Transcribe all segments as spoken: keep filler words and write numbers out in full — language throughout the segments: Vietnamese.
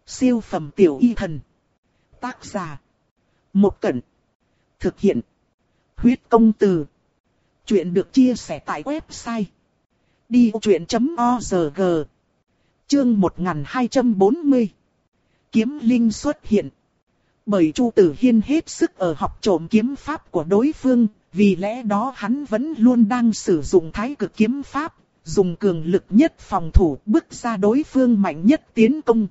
Siêu phẩm tiểu y thần. Tác giả. Một Cẩn. Thực hiện. Huyết công từ. Chuyện được chia sẻ tại website đi vô chuyện chấm org. Chương một nghìn hai trăm bốn mươi. Kiếm linh xuất hiện. Bởi Chu Tử Hiên hết sức ở học trộm kiếm pháp của đối phương, vì lẽ đó hắn vẫn luôn đang sử dụng thái cực kiếm pháp, dùng cường lực nhất phòng thủ bức ra đối phương mạnh nhất tiến công.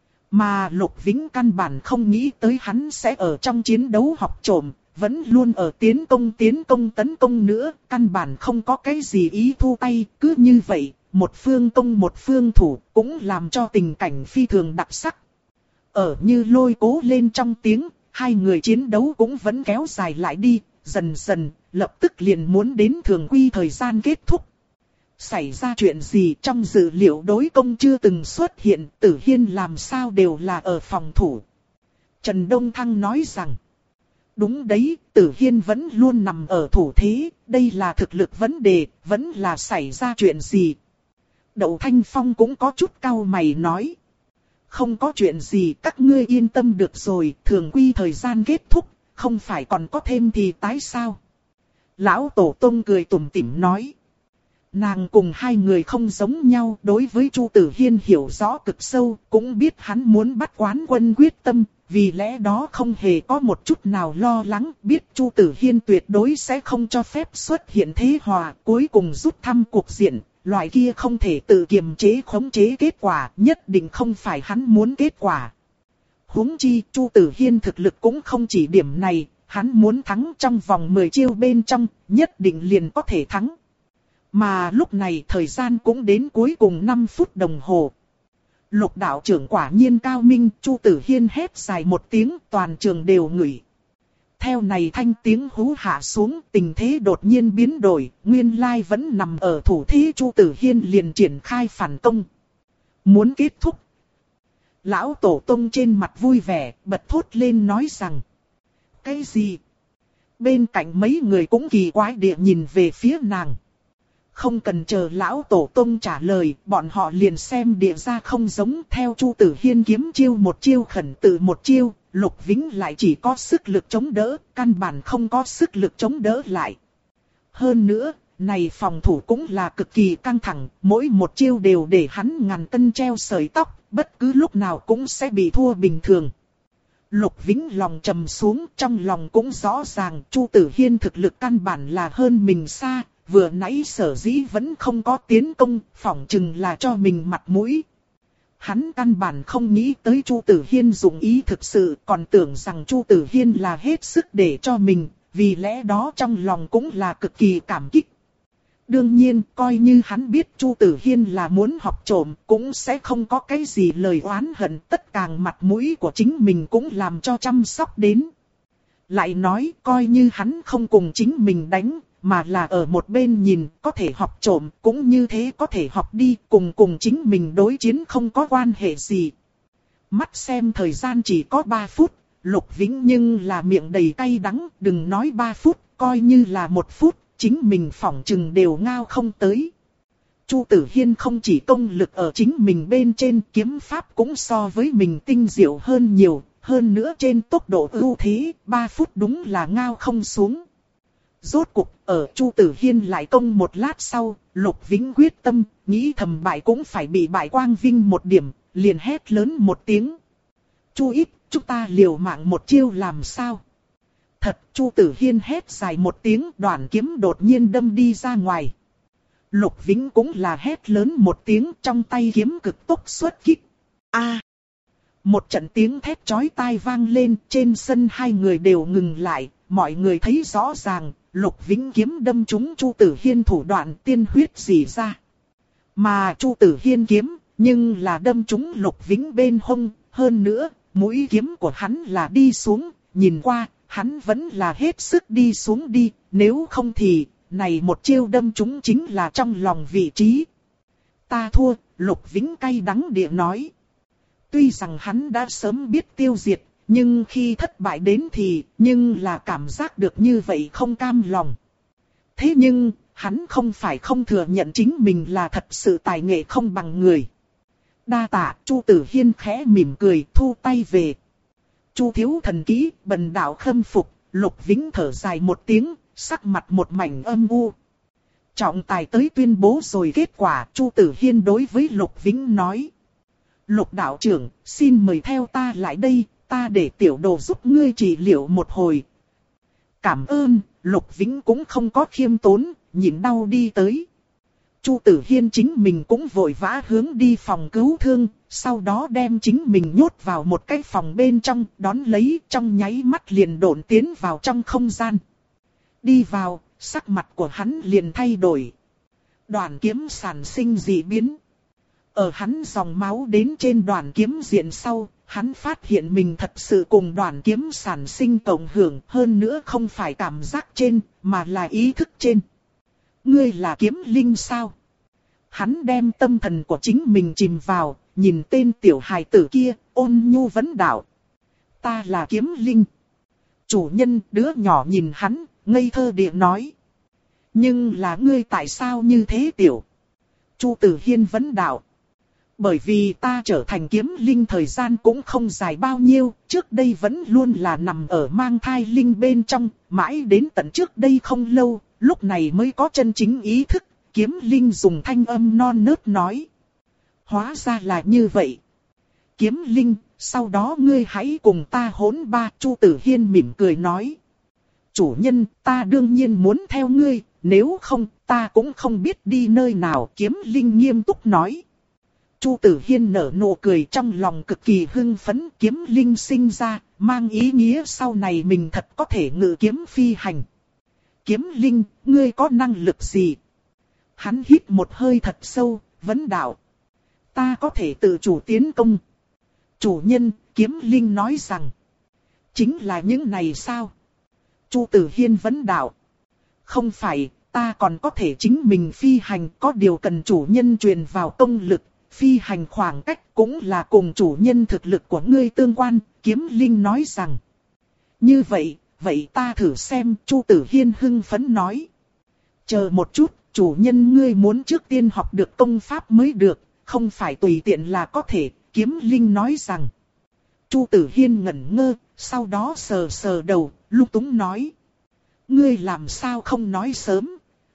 Mà Lục Vĩnh căn bản không nghĩ tới hắn sẽ ở trong chiến đấu học trộm, vẫn luôn ở tiến công tiến công tấn công nữa, căn bản không có cái gì ý thu tay, cứ như vậy, một phương công một phương thủ, cũng làm cho tình cảnh phi thường đặc sắc. Ở như lôi cố lên trong tiếng, hai người chiến đấu cũng vẫn kéo dài lại đi, dần dần, lập tức liền muốn đến thường quy thời gian kết thúc. Xảy ra chuyện gì trong dữ liệu đối công chưa từng xuất hiện, Tử Hiên làm sao đều là ở phòng thủ. Trần Đông Thăng nói rằng, đúng đấy, Tử Hiên vẫn luôn nằm ở thủ thế, đây là thực lực vấn đề, vẫn là xảy ra chuyện gì. Đậu Thanh Phong cũng có chút cau mày nói, không có chuyện gì, các ngươi yên tâm được rồi, thường quy thời gian kết thúc, không phải còn có thêm thì tái sao. Lão Tổ Tông cười tủm tỉm nói, nàng cùng hai người không giống nhau, đối với Chu Tử Hiên hiểu rõ cực sâu, cũng biết hắn muốn bắt quán quân quyết tâm, vì lẽ đó không hề có một chút nào lo lắng, biết Chu Tử Hiên tuyệt đối sẽ không cho phép xuất hiện thế hòa, cuối cùng rút thăm cuộc diện, loại kia không thể tự kiềm chế khống chế kết quả, nhất định không phải hắn muốn kết quả. Huống chi, Chu Tử Hiên thực lực cũng không chỉ điểm này, hắn muốn thắng trong vòng mười chiêu bên trong, nhất định liền có thể thắng. Mà lúc này thời gian cũng đến cuối cùng năm phút đồng hồ. Lục đạo trưởng quả nhiên cao minh, Chu Tử Hiên hét dài một tiếng, toàn trường đều ngửi. Theo này thanh tiếng hú hạ xuống, tình thế đột nhiên biến đổi, nguyên lai vẫn nằm ở thủ thế, Chu Tử Hiên liền triển khai phản công. Muốn kết thúc. Lão Tổ Tông trên mặt vui vẻ, bật thốt lên nói rằng, cái gì? Bên cạnh mấy người cũng kỳ quái địa nhìn về phía nàng. Không cần chờ Lão Tổ Tông trả lời, bọn họ liền xem địa ra không giống. Theo Chu Tử Hiên kiếm chiêu một chiêu khẩn tự một chiêu, Lục Vĩnh lại chỉ có sức lực chống đỡ, căn bản không có sức lực chống đỡ lại. Hơn nữa, này phòng thủ cũng là cực kỳ căng thẳng, mỗi một chiêu đều để hắn ngàn cân treo sợi tóc, bất cứ lúc nào cũng sẽ bị thua bình thường. Lục Vĩnh lòng trầm xuống, trong lòng cũng rõ ràng Chu Tử Hiên thực lực căn bản là hơn mình xa. Vừa nãy sở dĩ vẫn không có tiến công, phỏng chừng là cho mình mặt mũi. Hắn căn bản không nghĩ tới Chu Tử Hiên dụng ý thực sự, còn tưởng rằng Chu Tử Hiên là hết sức để cho mình, vì lẽ đó trong lòng cũng là cực kỳ cảm kích. Đương nhiên, coi như hắn biết Chu Tử Hiên là muốn học trộm, cũng sẽ không có cái gì lời oán hận, tất cả mặt mũi của chính mình cũng làm cho chăm sóc đến. Lại nói, coi như hắn không cùng chính mình đánh, mà là ở một bên nhìn, có thể học trộm, cũng như thế có thể học đi, cùng cùng chính mình đối chiến không có quan hệ gì. Mắt xem thời gian chỉ có ba phút, Lục Vĩnh nhưng là miệng đầy cay đắng, đừng nói ba phút, coi như là một phút, chính mình phỏng chừng đều ngao không tới. Chu Tử Hiên không chỉ công lực ở chính mình bên trên, kiếm pháp cũng so với mình tinh diệu hơn nhiều, hơn nữa trên tốc độ ưu thế, ba phút đúng là ngao không xuống. Rốt cục, ở Chu Tử Hiên lại công một lát sau, Lục Vĩnh quyết tâm, nghĩ thầm bại cũng phải bị bại quang vinh một điểm, liền hét lớn một tiếng. Chu ít, chúng ta liều mạng một chiêu làm sao? Thật, Chu Tử Hiên hét dài một tiếng, đoạn kiếm đột nhiên đâm đi ra ngoài. Lục Vĩnh cũng là hét lớn một tiếng, trong tay kiếm cực tốc xuất kích. A! Một trận tiếng thét chói tai vang lên, trên sân hai người đều ngừng lại, mọi người thấy rõ ràng. Lục Vĩnh kiếm đâm trúng Chu Tử Hiên thủ đoạn tiên huyết rỉ ra. Mà Chu Tử Hiên kiếm, nhưng là đâm trúng Lục Vĩnh bên hông, hơn nữa, mũi kiếm của hắn là đi xuống, nhìn qua, hắn vẫn là hết sức đi xuống đi, nếu không thì, này một chiêu đâm trúng chính là trong lòng vị trí. Ta thua, Lục Vĩnh cay đắng địa nói. Tuy rằng hắn đã sớm biết tiêu diệt, nhưng khi thất bại đến thì, nhưng là cảm giác được như vậy không cam lòng. Thế nhưng, hắn không phải không thừa nhận chính mình là thật sự tài nghệ không bằng người. Đa tạ, Chu Tử Hiên khẽ mỉm cười thu tay về. Chu thiếu thần kỹ, bần đạo khâm phục, Lục Vĩnh thở dài một tiếng, sắc mặt một mảnh âm u. Trọng tài tới tuyên bố rồi kết quả, Chu Tử Hiên đối với Lục Vĩnh nói. Lục đạo trưởng, xin mời theo ta lại đây, ta để tiểu đồ giúp ngươi trị liệu một hồi. Cảm ơn, Lục Vĩnh cũng không có khiêm tốn, nhịn đau đi tới. Chu Tử Hiên chính mình cũng vội vã hướng đi phòng cứu thương, sau đó đem chính mình nhốt vào một cái phòng bên trong, đón lấy trong nháy mắt liền độn tiến vào trong không gian. Đi vào, sắc mặt của hắn liền thay đổi. Đoàn kiếm sản sinh dị biến. Ở hắn dòng máu đến trên đoàn kiếm diện sau, hắn phát hiện mình thật sự cùng đoàn kiếm sản sinh cộng hưởng, hơn nữa không phải cảm giác trên, mà là ý thức trên. Ngươi là kiếm linh sao? Hắn đem tâm thần của chính mình chìm vào, nhìn tên tiểu hài tử kia, ôn nhu vấn đạo. Ta là kiếm linh. Chủ nhân, đứa nhỏ nhìn hắn, ngây thơ địa nói. Nhưng là ngươi tại sao như thế tiểu? Chu Tử Hiên vấn đạo. Bởi vì ta trở thành kiếm linh thời gian cũng không dài bao nhiêu, trước đây vẫn luôn là nằm ở mang thai linh bên trong, mãi đến tận trước đây không lâu, lúc này mới có chân chính ý thức, kiếm linh dùng thanh âm non nớt nói. Hóa ra là như vậy. Kiếm linh, sau đó ngươi hãy cùng ta hỗn ba, Chu Tử Hiên mỉm cười nói. Chủ nhân, ta đương nhiên muốn theo ngươi, nếu không, ta cũng không biết đi nơi nào, kiếm linh nghiêm túc nói. Chu Tử Hiên nở nụ cười trong lòng cực kỳ hưng phấn, kiếm linh sinh ra, mang ý nghĩa sau này mình thật có thể ngự kiếm phi hành. Kiếm linh, ngươi có năng lực gì? Hắn hít một hơi thật sâu, vấn đạo. Ta có thể tự chủ tiến công. Chủ nhân, kiếm linh nói rằng. Chính là những này sao? Chu Tử Hiên vấn đạo. Không phải, ta còn có thể chính mình phi hành, có điều cần chủ nhân truyền vào công lực. Phi hành khoảng cách cũng là cùng chủ nhân thực lực của ngươi tương quan, kiếm linh nói rằng. Như vậy, vậy ta thử xem, Chu Tử Hiên hưng phấn nói. Chờ một chút, chủ nhân ngươi muốn trước tiên học được công pháp mới được, không phải tùy tiện là có thể, kiếm linh nói rằng. Chu Tử Hiên ngẩn ngơ, sau đó sờ sờ đầu, lung túng nói. Ngươi làm sao không nói sớm?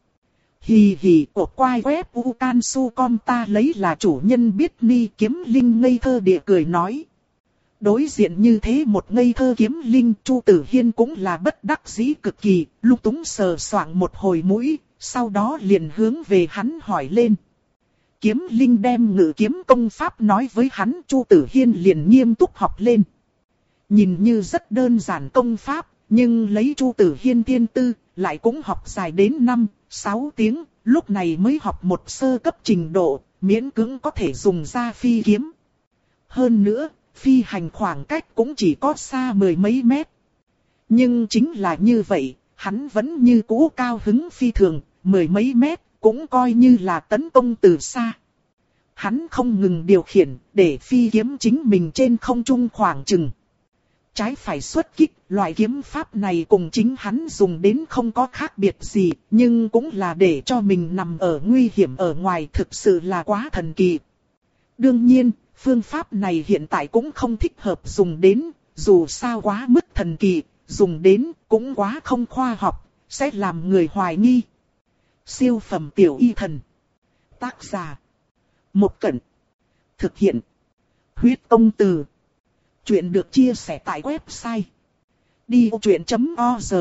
Hì hì, của quai web ucansu chấm com ta lấy là chủ nhân biết ni, kiếm linh ngây thơ địa cười nói. Đối diện như thế một ngây thơ kiếm linh, Chu Tử Hiên cũng là bất đắc dĩ cực kỳ, lung túng sờ soạng một hồi mũi, sau đó liền hướng về hắn hỏi lên. Kiếm linh đem ngự kiếm công pháp nói với hắn, Chu Tử Hiên liền nghiêm túc học lên. Nhìn như rất đơn giản công pháp, nhưng lấy Chu Tử Hiên thiên tư, lại cũng học dài đến năm, sáu tiếng, lúc này mới học một sơ cấp trình độ, miễn cưỡng có thể dùng ra phi kiếm. Hơn nữa, phi hành khoảng cách cũng chỉ có xa mười mấy mét. Nhưng chính là như vậy, hắn vẫn như cũ cao hứng phi thường, mười mấy mét, cũng coi như là tấn công từ xa. Hắn không ngừng điều khiển, để phi kiếm chính mình trên không trung khoảng chừng. Trái phải xuất kích, loại kiếm pháp này cùng chính hắn dùng đến không có khác biệt gì, nhưng cũng là để cho mình nằm ở nguy hiểm ở ngoài, thực sự là quá thần kỳ. Đương nhiên, phương pháp này hiện tại cũng không thích hợp dùng đến, dù sao quá mức thần kỳ, dùng đến cũng quá không khoa học, sẽ làm người hoài nghi. Siêu phẩm tiểu y thần. Tác giả. Một Cẩn. Thực hiện. Huyết Công Từ. Chuyện được chia sẻ tại website đi vô chuyện chấm org.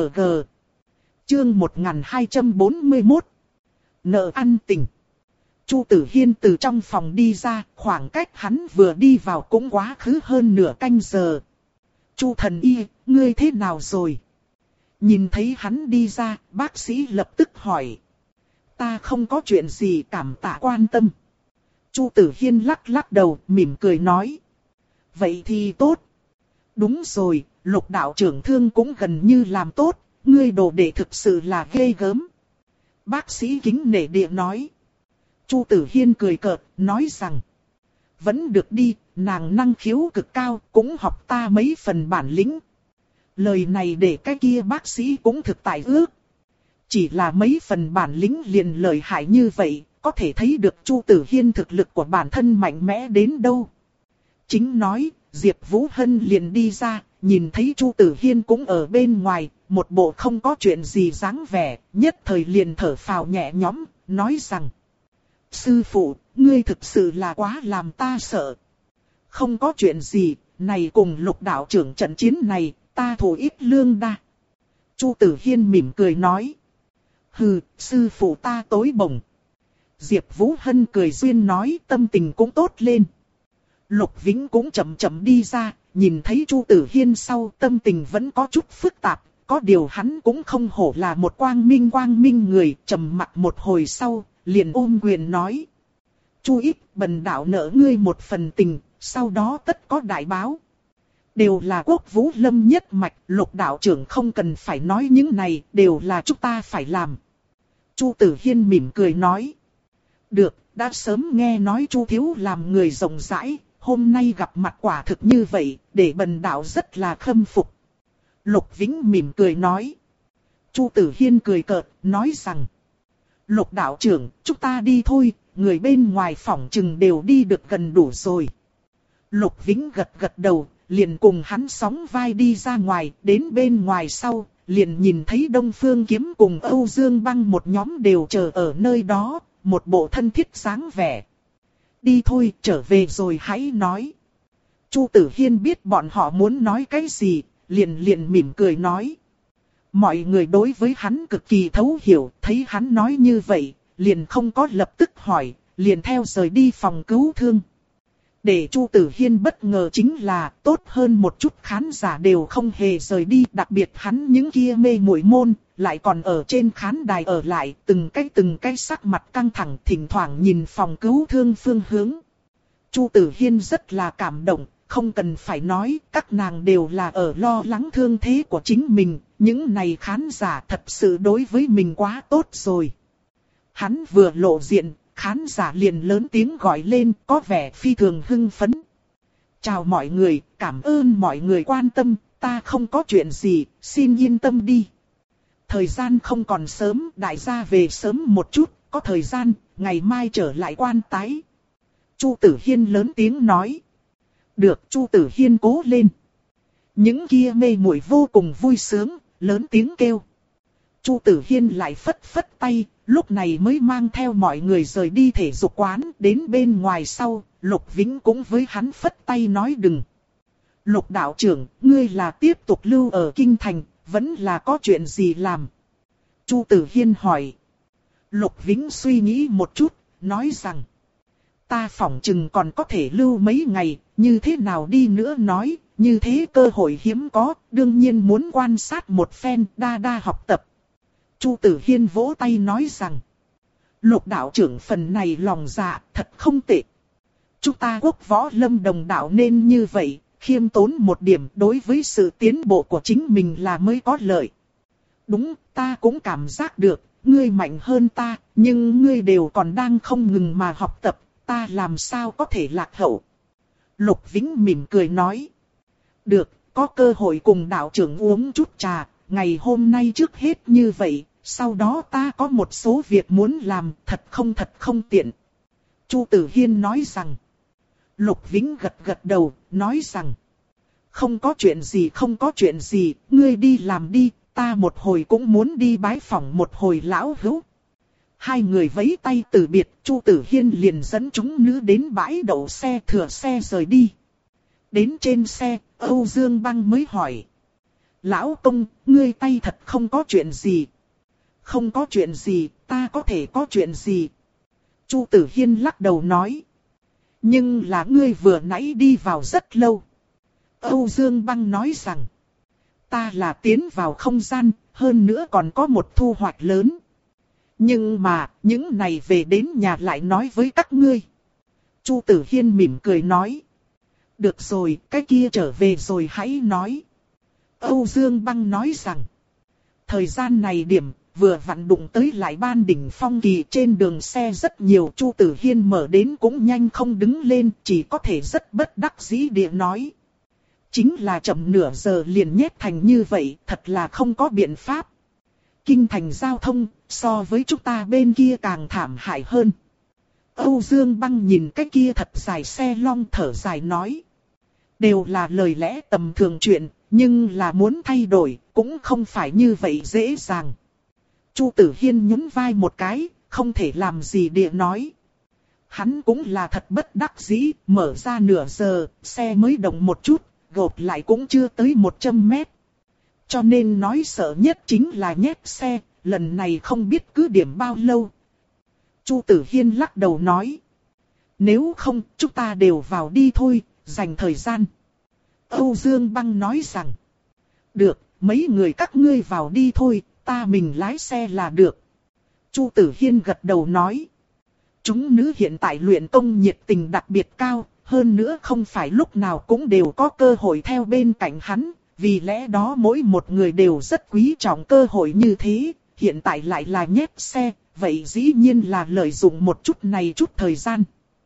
Chương một nghìn hai trăm bốn mươi mốt. Nợ ăn tình. Chu Tử Hiên từ trong phòng đi ra, khoảng cách hắn vừa đi vào cũng quá khứ hơn nửa canh giờ. Chu thần y, ngươi thế nào rồi? Nhìn thấy hắn đi ra, bác sĩ lập tức hỏi. Ta không có chuyện gì, cảm tạ quan tâm. Chu Tử Hiên lắc lắc đầu, mỉm cười nói. Vậy thì tốt. Đúng rồi, Lục đạo trưởng thương cũng gần như làm tốt, ngươi đồ đệ thực sự là ghê gớm. Bác sĩ kính nể địa nói. Chu Tử Hiên cười cợt, nói rằng. Vẫn được đi, nàng năng khiếu cực cao, cũng học ta mấy phần bản lĩnh. Lời này để cái kia bác sĩ cũng thực tại ước. Chỉ là mấy phần bản lĩnh liền lợi hại như vậy, có thể thấy được Chu Tử Hiên thực lực của bản thân mạnh mẽ đến đâu. Chính nói, Diệp Vũ Hân liền đi ra, nhìn thấy Chu Tử Hiên cũng ở bên ngoài, một bộ không có chuyện gì dáng vẻ, nhất thời liền thở phào nhẹ nhõm, nói rằng: Sư phụ, ngươi thực sự là quá làm ta sợ. Không có chuyện gì, này cùng Lục đạo trưởng trận chiến này, ta thù ít lương đa. Chu Tử Hiên mỉm cười nói: Hừ, sư phụ ta tối bổng. Diệp Vũ Hân cười duyên nói, tâm tình cũng tốt lên. Lục Vĩnh cũng chậm chậm đi ra, nhìn thấy Chu Tử Hiên sau, tâm tình vẫn có chút phức tạp, có điều hắn cũng không hổ là một quang minh quang minh người, trầm mặc một hồi sau, liền ôm quyền nói: Chu ít, bần đạo nợ ngươi một phần tình, sau đó tất có đại báo. Đều là Quốc Vũ Lâm nhất mạch, Lục đạo trưởng không cần phải nói những này, đều là chúng ta phải làm. Chu Tử Hiên mỉm cười nói: Được, đã sớm nghe nói Chu thiếu làm người rộng rãi, hôm nay gặp mặt quả thực như vậy, để bần đạo rất là khâm phục. Lục Vĩnh mỉm cười nói. Chu Tử Hiên cười cợt, nói rằng: Lục đạo trưởng, chúng ta đi thôi, người bên ngoài phỏng chừng đều đi được gần đủ rồi. Lục Vĩnh gật gật đầu, liền cùng hắn sóng vai đi ra ngoài, đến bên ngoài sau, liền nhìn thấy Đông Phương Kiếm cùng Âu Dương Băng một nhóm đều chờ ở nơi đó, một bộ thân thiết dáng vẻ. Đi thôi, trở về rồi hãy nói. Chu Tử Hiên biết bọn họ muốn nói cái gì, liền liền mỉm cười nói. Mọi người đối với hắn cực kỳ thấu hiểu, thấy hắn nói như vậy, liền không có lập tức hỏi, liền theo rời đi phòng cứu thương. Để Chu Tử Hiên bất ngờ chính là tốt hơn một chút khán giả đều không hề rời đi, đặc biệt hắn những kia mê muội môn, lại còn ở trên khán đài ở lại, từng cái từng cái sắc mặt căng thẳng, thỉnh thoảng nhìn phòng cứu thương phương hướng. Chu Tử Hiên rất là cảm động, không cần phải nói, các nàng đều là ở lo lắng thương thế của chính mình, những này khán giả thật sự đối với mình quá tốt rồi. Hắn vừa lộ diện, khán giả liền lớn tiếng gọi lên, có vẻ phi thường hưng phấn. Chào mọi người, cảm ơn mọi người quan tâm, ta không có chuyện gì, xin yên tâm đi. Thời gian không còn sớm, đại gia về sớm một chút, có thời gian, ngày mai trở lại quan tái. Chu Tử Hiên lớn tiếng nói. Được, Chu Tử Hiên cố lên. Những kia mê muội vô cùng vui sướng, lớn tiếng kêu. Chu Tử Hiên lại phất phất tay, lúc này mới mang theo mọi người rời đi thể dục quán, đến bên ngoài sau, Lục Vĩnh cũng với hắn phất tay nói đừng. Lục đạo trưởng, ngươi là tiếp tục lưu ở Kinh Thành, vẫn là có chuyện gì làm? Chu Tử Hiên hỏi. Lục Vĩnh suy nghĩ một chút, nói rằng. Ta phỏng chừng còn có thể lưu mấy ngày, như thế nào đi nữa nói, như thế cơ hội hiếm có, đương nhiên muốn quan sát một phen, đa đa học tập. Chu Tử Hiên vỗ tay nói rằng. Lục đạo trưởng phần này lòng dạ, thật không tệ. Chúng ta Quốc Võ Lâm đồng đạo nên như vậy, khiêm tốn một điểm đối với sự tiến bộ của chính mình là mới có lợi. Đúng, ta cũng cảm giác được, ngươi mạnh hơn ta, nhưng ngươi đều còn đang không ngừng mà học tập, ta làm sao có thể lạc hậu. Lục Vĩnh mỉm cười nói. Được, có cơ hội cùng đạo trưởng uống chút trà, ngày hôm nay trước hết như vậy, sau đó ta có một số việc muốn làm, thật không thật không tiện. Chu Tử Hiên nói rằng. Lục Vĩnh gật gật đầu, nói rằng. Không có chuyện gì không có chuyện gì, ngươi đi làm đi, ta một hồi cũng muốn đi bái phỏng một hồi lão hữu. Hai người vẫy tay từ biệt, Chu Tử Hiên liền dẫn chúng nữ đến bãi đậu xe, thừa xe rời đi. Đến trên xe, Âu Dương Băng mới hỏi. Lão công, ngươi tay thật không có chuyện gì. Không có chuyện gì, ta có thể có chuyện gì. Chu Tử Hiên lắc đầu nói. Nhưng là ngươi vừa nãy đi vào rất lâu. Âu Dương Băng nói rằng. Ta là tiến vào không gian, hơn nữa còn có một thu hoạch lớn. Nhưng mà, những này về đến nhà lại nói với các ngươi. Chu Tử Hiên mỉm cười nói. Được rồi, cái kia trở về rồi hãy nói. Âu Dương Băng nói rằng. Thời gian này điểm, vừa vặn đụng tới lại ban đỉnh phong kỳ, trên đường xe rất nhiều. Chu Tử Hiên mở đến cũng nhanh không đứng lên, chỉ có thể rất bất đắc dĩ địa nói. Chính là chậm nửa giờ liền nhét thành như vậy, thật là không có biện pháp. Kinh thành giao thông, so với chúng ta bên kia càng thảm hại hơn. Âu Dương Băng nhìn cái kia thật dài xe long thở dài nói. Đều là lời lẽ tầm thường chuyện, nhưng là muốn thay đổi, cũng không phải như vậy dễ dàng. Chu Tử Hiên nhún vai một cái, không thể làm gì địa nói. Hắn cũng là thật bất đắc dĩ, mở ra nửa giờ, xe mới động một chút, gộp lại cũng chưa tới một trăm mét. Cho nên nói sợ nhất chính là nhét xe, lần này không biết cứ điểm bao lâu. Chu Tử Hiên lắc đầu nói. Nếu không, chúng ta đều vào đi thôi, dành thời gian. Âu Dương Băng nói rằng. Được, mấy người các ngươi vào đi thôi, ta mình lái xe là được. Chu Tử Hiên gật đầu nói. Chúng nữ hiện tại luyện công nhiệt tình đặc biệt cao, hơn nữa không phải lúc nào cũng đều có cơ hội theo bên cạnh hắn, vì lẽ đó mỗi một người đều rất quý trọng cơ hội như thế, hiện tại lại là nhét xe, vậy dĩ nhiên là lợi dụng một chút này chút thời gian.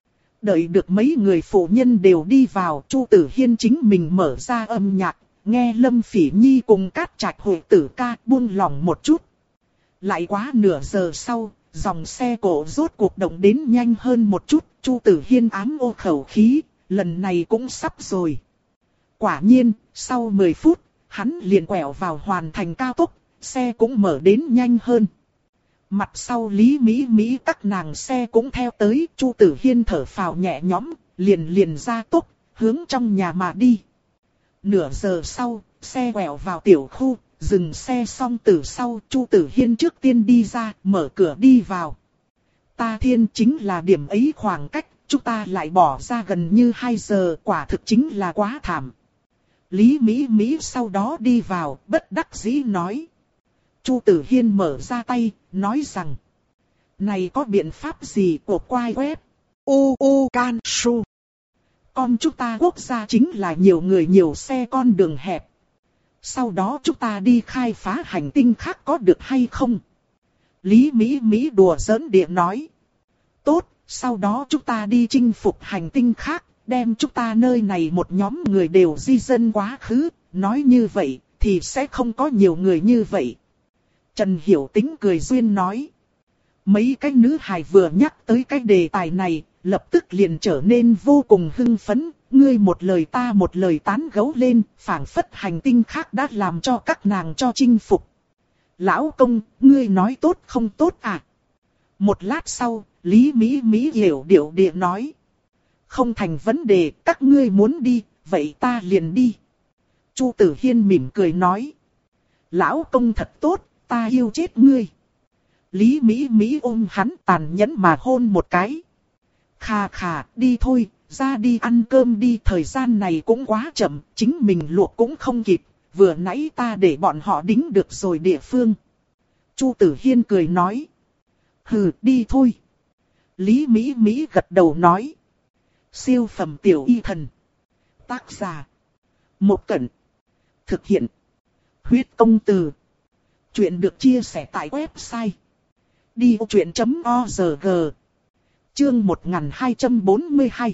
Đợi được mấy người phụ nhân đều đi vào, Chu Tử Hiên chính mình mở ra âm nhạc, nghe Lâm Phỉ Nhi cùng Cát Trạch hội tử ca buông lòng một chút. Lại quá nửa giờ sau, dòng xe cộ rốt cuộc động đến nhanh hơn một chút, Chu Tử Hiên ám ô khẩu khí, lần này cũng sắp rồi. Quả nhiên, sau mười phút, hắn liền quẹo vào hoàn thành cao tốc, xe cũng mở đến nhanh hơn. Mặt sau Lý Mỹ Mỹ các nàng xe cũng theo tới, Chu Tử Hiên thở phào nhẹ nhõm, liền liền ra tốc, hướng trong nhà mà đi. Nửa giờ sau, xe quẹo vào tiểu khu, dừng xe xong từ sau, Chu Tử Hiên trước tiên đi ra, mở cửa đi vào. Ta thiên chính là điểm ấy khoảng cách, chúng ta lại bỏ ra gần như hai giờ, quả thực chính là quá thảm. Lý Mỹ Mỹ sau đó đi vào, bất đắc dĩ nói. Chu Tử Hiên mở ra tay, nói rằng. Này có biện pháp gì của quai web? U U Can Su. Con chúng ta quốc gia chính là nhiều người nhiều xe con đường hẹp. Sau đó chúng ta đi khai phá hành tinh khác có được hay không? Lý Mỹ Mỹ đùa giỡn địa nói. Tốt, sau đó chúng ta đi chinh phục hành tinh khác, đem chúng ta nơi này một nhóm người đều di dân quá khứ, nói như vậy thì sẽ không có nhiều người như vậy. Trần Hiểu Tĩnh cười duyên nói. Mấy cái nữ hài vừa nhắc tới cái đề tài này, lập tức liền trở nên vô cùng hưng phấn, ngươi một lời ta một lời tán gẫu lên, phảng phất hành tinh khác đã làm cho các nàng cho chinh phục. Lão công, ngươi nói tốt không tốt à? Một lát sau, Lý Mỹ Mỹ hiểu điệu địa nói. Không thành vấn đề, các ngươi muốn đi, vậy ta liền đi. Chu Tử Hiên mỉm cười nói. Lão công thật tốt, ta yêu chết ngươi. Lý Mỹ Mỹ ôm hắn tàn nhẫn mà hôn một cái. Khà khà, đi thôi, ra đi ăn cơm đi, thời gian này cũng quá chậm, chính mình luộc cũng không kịp, vừa nãy ta để bọn họ đính được rồi địa phương. Chu Tử Hiên cười nói. Hừ, đi thôi. Lý Mỹ Mỹ gật đầu nói. Siêu phẩm tiểu y thần. Tác giả. Một Cẩn. Thực hiện. Huyết công từ. Chuyện được chia sẻ tại website. đi ô chuyện chấm org. Chương một nghìn hai trăm bốn mươi hai.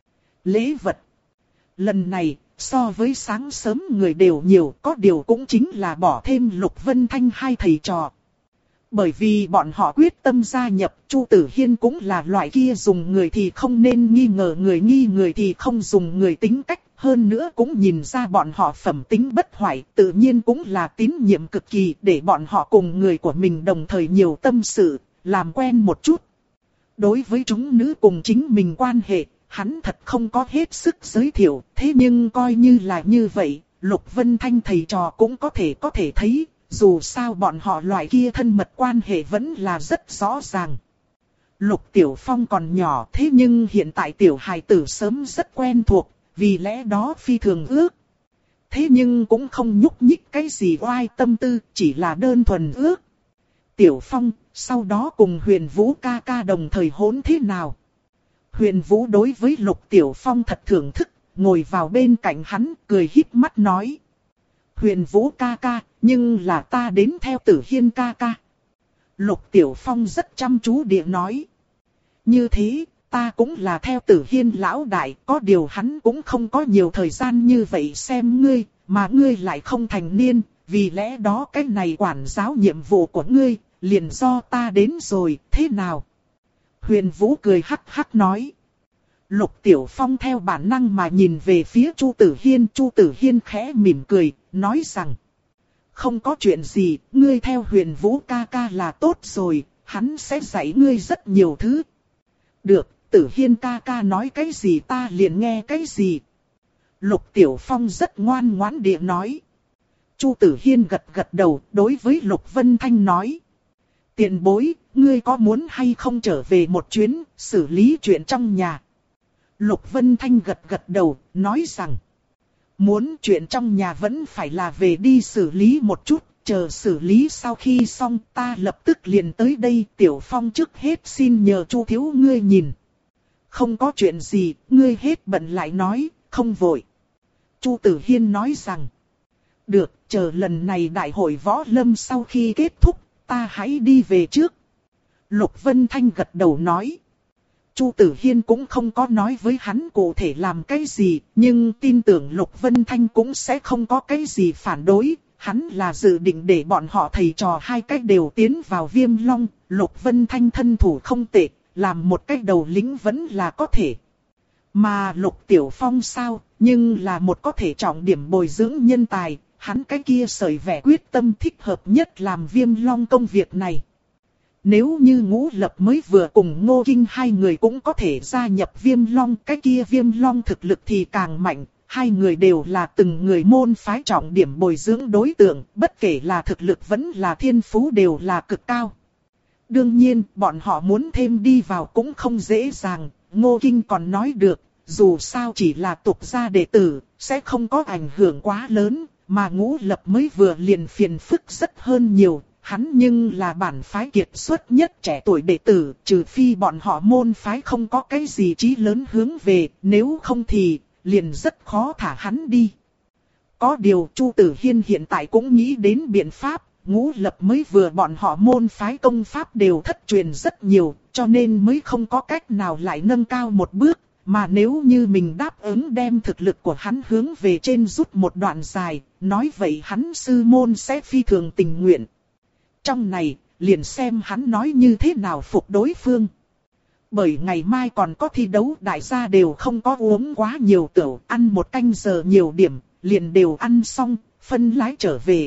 Lễ vật. Lần này, so với sáng sớm người đều nhiều, có điều cũng chính là bỏ thêm Lục Vân Thanh hai thầy trò. Bởi vì bọn họ quyết tâm gia nhập, Chu Tử Hiên cũng là loại kia dùng người thì không nên nghi ngờ người, nghi người thì không dùng người tính cách. Hơn nữa cũng nhìn ra bọn họ phẩm tính bất hoại, tự nhiên cũng là tín nhiệm cực kỳ, để bọn họ cùng người của mình đồng thời nhiều tâm sự, làm quen một chút. Đối với chúng nữ cùng chính mình quan hệ, hắn thật không có hết sức giới thiệu, thế nhưng coi như là như vậy, Lục Vân Thanh thầy trò cũng có thể có thể thấy, dù sao bọn họ loại kia thân mật quan hệ vẫn là rất rõ ràng. Lục Tiểu Phong còn nhỏ, thế nhưng hiện tại tiểu hài tử sớm rất quen thuộc, vì lẽ đó phi thường ước. Thế nhưng cũng không nhúc nhích cái gì oai tâm tư, chỉ là đơn thuần ước. Tiểu Phong, sau đó cùng Huyền Vũ ca ca đồng thời hỗn thế nào? Huyền Vũ đối với Lục Tiểu Phong thật thưởng thức, ngồi vào bên cạnh hắn, cười híp mắt nói. Huyền Vũ ca ca, nhưng là ta đến theo Tử Hiên ca ca. Lục Tiểu Phong rất chăm chú địa nói. Như thế, ta cũng là theo Tử Hiên lão đại, có điều hắn cũng không có nhiều thời gian như vậy xem ngươi, mà ngươi lại không thành niên, vì lẽ đó cái này quản giáo nhiệm vụ của ngươi, liền do ta đến rồi, thế nào? Huyền Vũ cười hắc hắc nói. Lục Tiểu Phong theo bản năng mà nhìn về phía Chu Tử Hiên. Chu Tử Hiên khẽ mỉm cười, nói rằng. Không có chuyện gì, ngươi theo Huyền Vũ ca ca là tốt rồi, hắn sẽ dạy ngươi rất nhiều thứ. Được, Tử Hiên ca ca nói cái gì ta liền nghe cái gì. Lục Tiểu Phong rất ngoan ngoãn địa nói. Chu Tử Hiên gật gật đầu, đối với Lục Vân Thanh nói. Tiền bối, ngươi có muốn hay không trở về một chuyến, xử lý chuyện trong nhà? Lục Vân Thanh gật gật đầu, nói rằng. Muốn chuyện trong nhà vẫn phải là về đi xử lý một chút, chờ xử lý sau khi xong ta lập tức liền tới đây. Tiểu Phong trước hết xin nhờ Chu thiếu ngươi nhìn. Không có chuyện gì, ngươi hết bận lại nói, không vội. Chu Tử Hiên nói rằng. Được, chờ lần này đại hội võ lâm sau khi kết thúc, ta hãy đi về trước. Lục Vân Thanh gật đầu nói. Chu Tử Hiên cũng không có nói với hắn cụ thể làm cái gì, nhưng tin tưởng Lục Vân Thanh cũng sẽ không có cái gì phản đối. Hắn là dự định để bọn họ thầy trò hai cách đều tiến vào Viêm Long. Lục Vân Thanh thân thủ không tệ, làm một cách đầu lính vẫn là có thể. Mà Lục Tiểu Phong sao, nhưng là một có thể trọng điểm bồi dưỡng nhân tài. Hắn cái kia sởi vẻ quyết tâm thích hợp nhất làm Viêm Long công việc này. Nếu như Ngũ Lập mới vừa cùng Ngô Kinh hai người cũng có thể gia nhập Viêm Long, cái kia Viêm Long thực lực thì càng mạnh. Hai người đều là từng người môn phái trọng điểm bồi dưỡng đối tượng, bất kể là thực lực vẫn là thiên phú đều là cực cao. Đương nhiên, bọn họ muốn thêm đi vào cũng không dễ dàng. Ngô Kinh còn nói được, dù sao chỉ là tục gia đệ tử, sẽ không có ảnh hưởng quá lớn. Mà Ngũ Lập mới vừa liền phiền phức rất hơn nhiều. Hắn nhưng là bản phái kiệt xuất nhất trẻ tuổi đệ tử, trừ phi bọn họ môn phái không có cái gì chí lớn hướng về, nếu không thì liền rất khó thả hắn đi. Có điều Chu Tử Hiên hiện tại cũng nghĩ đến biện pháp, Ngũ Lập mới vừa bọn họ môn phái công pháp đều thất truyền rất nhiều, cho nên mới không có cách nào lại nâng cao một bước. Mà nếu như mình đáp ứng đem thực lực của hắn hướng về trên rút một đoạn dài, nói vậy hắn sư môn sẽ phi thường tình nguyện. Trong này, liền xem hắn nói như thế nào phục đối phương. Bởi ngày mai còn có thi đấu, đại gia đều không có uống quá nhiều tửu, ăn một canh giờ nhiều điểm, liền đều ăn xong, phân lái trở về.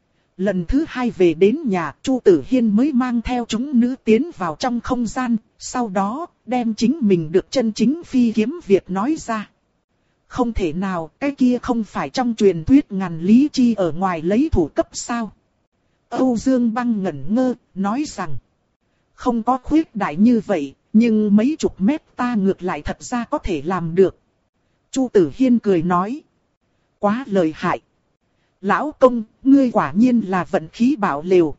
Lần thứ hai về đến nhà, Chu Tử Hiên mới mang theo chúng nữ tiến vào trong không gian, sau đó đem chính mình được chân chính phi kiếm việc nói ra. Không thể nào, cái kia không phải trong truyền thuyết ngàn lý chi ở ngoài lấy thủ cấp sao? Âu Dương Băng ngẩn ngơ, nói rằng, không có khuyết đại như vậy, nhưng mấy chục mét ta ngược lại thật ra có thể làm được. Chu Tử Hiên cười nói, quá lợi hại. Lão công, ngươi quả nhiên là vận khí bảo lều.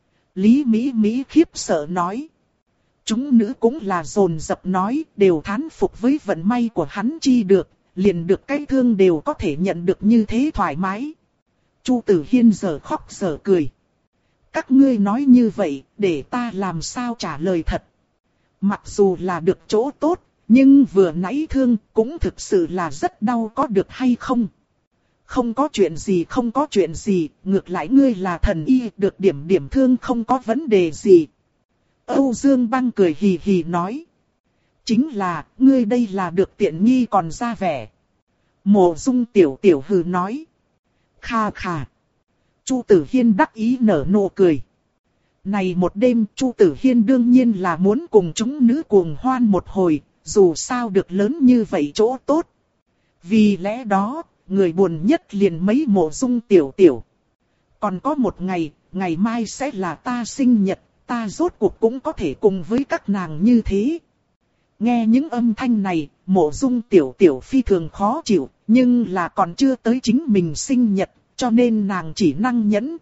Lý Mỹ Mỹ khiếp sợ nói. Chúng nữ cũng là dồn dập nói, đều thán phục với vận may của hắn chi được, liền được cái thương đều có thể nhận được như thế thoải mái. Chu Tử Hiên giờ khóc giờ cười. Các ngươi nói như vậy, để ta làm sao trả lời thật. Mặc dù là được chỗ tốt, nhưng vừa nãy thương cũng thực sự là rất đau, có được hay không? Không có chuyện gì, không có chuyện gì, ngược lại ngươi là thần y, được điểm điểm thương không có vấn đề gì. Âu Dương Băng cười hì hì nói. Chính là, ngươi đây là được tiện nghi còn ra vẻ. Mộ Dung tiểu tiểu hừ nói. Kha kha. Chu Tử Hiên đắc ý nở nụ cười. Này một đêm, Chu Tử Hiên đương nhiên là muốn cùng chúng nữ cuồng hoan một hồi, dù sao được lớn như vậy chỗ tốt. Vì lẽ đó, người buồn nhất liền mấy Mộ Dung tiểu tiểu. Còn có một ngày, ngày mai sẽ là ta sinh nhật, ta rốt cuộc cũng có thể cùng với các nàng như thế. Nghe những âm thanh này, Mộ Dung tiểu tiểu phi thường khó chịu, nhưng là còn chưa tới chính mình sinh nhật, cho nên nàng chỉ năng nhẫn.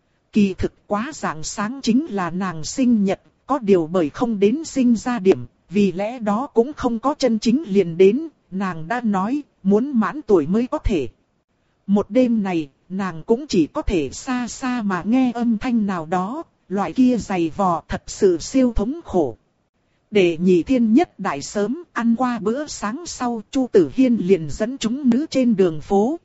Kỳ thực quá rạng sáng chính là nàng sinh nhật, có điều bởi không đến sinh ra điểm, vì lẽ đó cũng không có chân chính liền đến, nàng đã nói, muốn mãn tuổi mới có thể. Một đêm này, nàng cũng chỉ có thể xa xa mà nghe âm thanh nào đó, loại kia dày vò thật sự siêu thống khổ. Để nhị thiên nhất đại sớm, ăn qua bữa sáng sau, Chu Tử Hiên liền dẫn chúng nữ trên đường phố.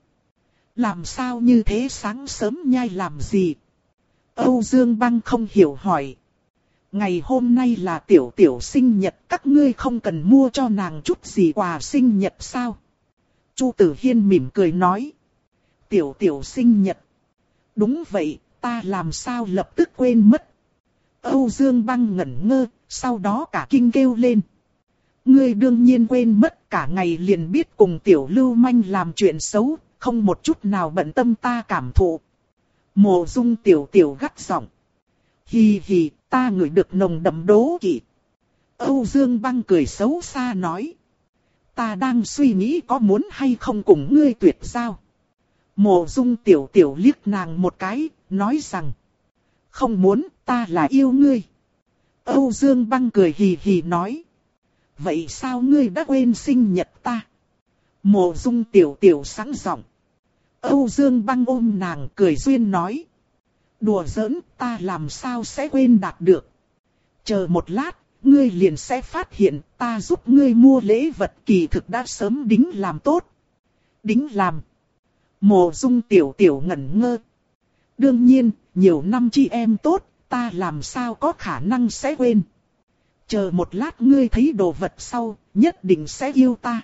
Làm sao như thế sáng sớm nhai làm gì? Âu Dương Băng không hiểu hỏi. Ngày hôm nay là tiểu tiểu sinh nhật, các ngươi không cần mua cho nàng chút gì quà sinh nhật sao? Chu Tử Hiên mỉm cười nói. Tiểu tiểu sinh nhật. Đúng vậy, ta làm sao lập tức quên mất. Âu Dương Băng ngẩn ngơ, sau đó cả kinh kêu lên. Ngươi đương nhiên quên mất, cả ngày liền biết cùng tiểu lưu manh làm chuyện xấu, không một chút nào bận tâm ta cảm thụ. Mộ Dung tiểu tiểu gắt giọng. Hì hì, ta ngửi được nồng đậm đố kỵ. Âu Dương Băng cười xấu xa nói. Ta đang suy nghĩ có muốn hay không cùng ngươi tuyệt giao. Mộ Dung tiểu tiểu liếc nàng một cái, nói rằng. Không muốn, ta là yêu ngươi. Âu Dương Băng cười hì hì nói. Vậy sao ngươi đã quên sinh nhật ta? Mộ Dung tiểu tiểu sẵn giọng. Âu Dương Băng ôm nàng cười duyên nói. Đùa giỡn, ta làm sao sẽ quên đạt được. Chờ một lát, ngươi liền sẽ phát hiện ta giúp ngươi mua lễ vật kỳ thực đã sớm đính làm tốt. Đính làm. Mộ Dung tiểu tiểu ngẩn ngơ. Đương nhiên, nhiều năm chị em tốt, ta làm sao có khả năng sẽ quên. Chờ một lát ngươi thấy đồ vật sau, nhất định sẽ yêu ta.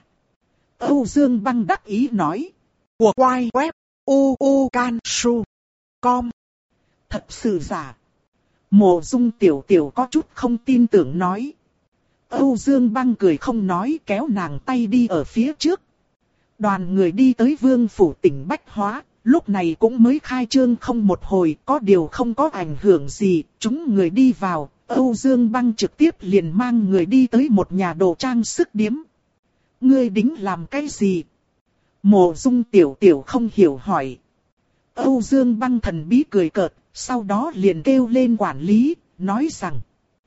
Âu Dương Băng đắc ý nói. Của quay web u u can su com. Thật sự giả. Mộ Dung tiểu tiểu có chút không tin tưởng nói. Âu Dương Băng cười không nói, kéo nàng tay đi ở phía trước. Đoàn người đi tới Vương phủ tỉnh Bách Hóa, lúc này cũng mới khai trương không một hồi, có điều không có ảnh hưởng gì, chúng người đi vào, Âu Dương Băng trực tiếp liền mang người đi tới một nhà đồ trang sức điếm. Ngươi đính làm cái gì? Mộ Dung tiểu tiểu không hiểu hỏi. Âu Dương Băng thần bí cười cợt, sau đó liền kêu lên quản lý, nói rằng.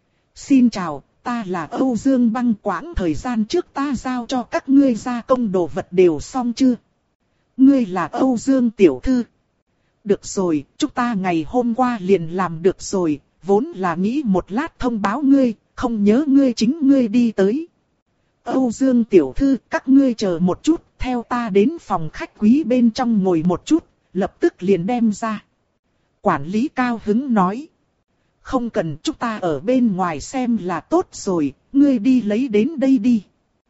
Xin chào, ta là Âu Dương Băng, quãng thời gian trước ta giao cho các ngươi gia công đồ vật đều xong chưa? Ngươi là Âu Dương tiểu thư. Được rồi, chúng ta ngày hôm qua liền làm được rồi, vốn là nghĩ một lát thông báo ngươi, không nhớ ngươi chính ngươi đi tới. Âu Dương tiểu thư, các ngươi chờ một chút, theo ta đến phòng khách quý bên trong ngồi một chút, lập tức liền đem ra. Quản lý cao hứng nói. Không cần, chúng ta ở bên ngoài xem là tốt rồi, ngươi đi lấy đến đây đi.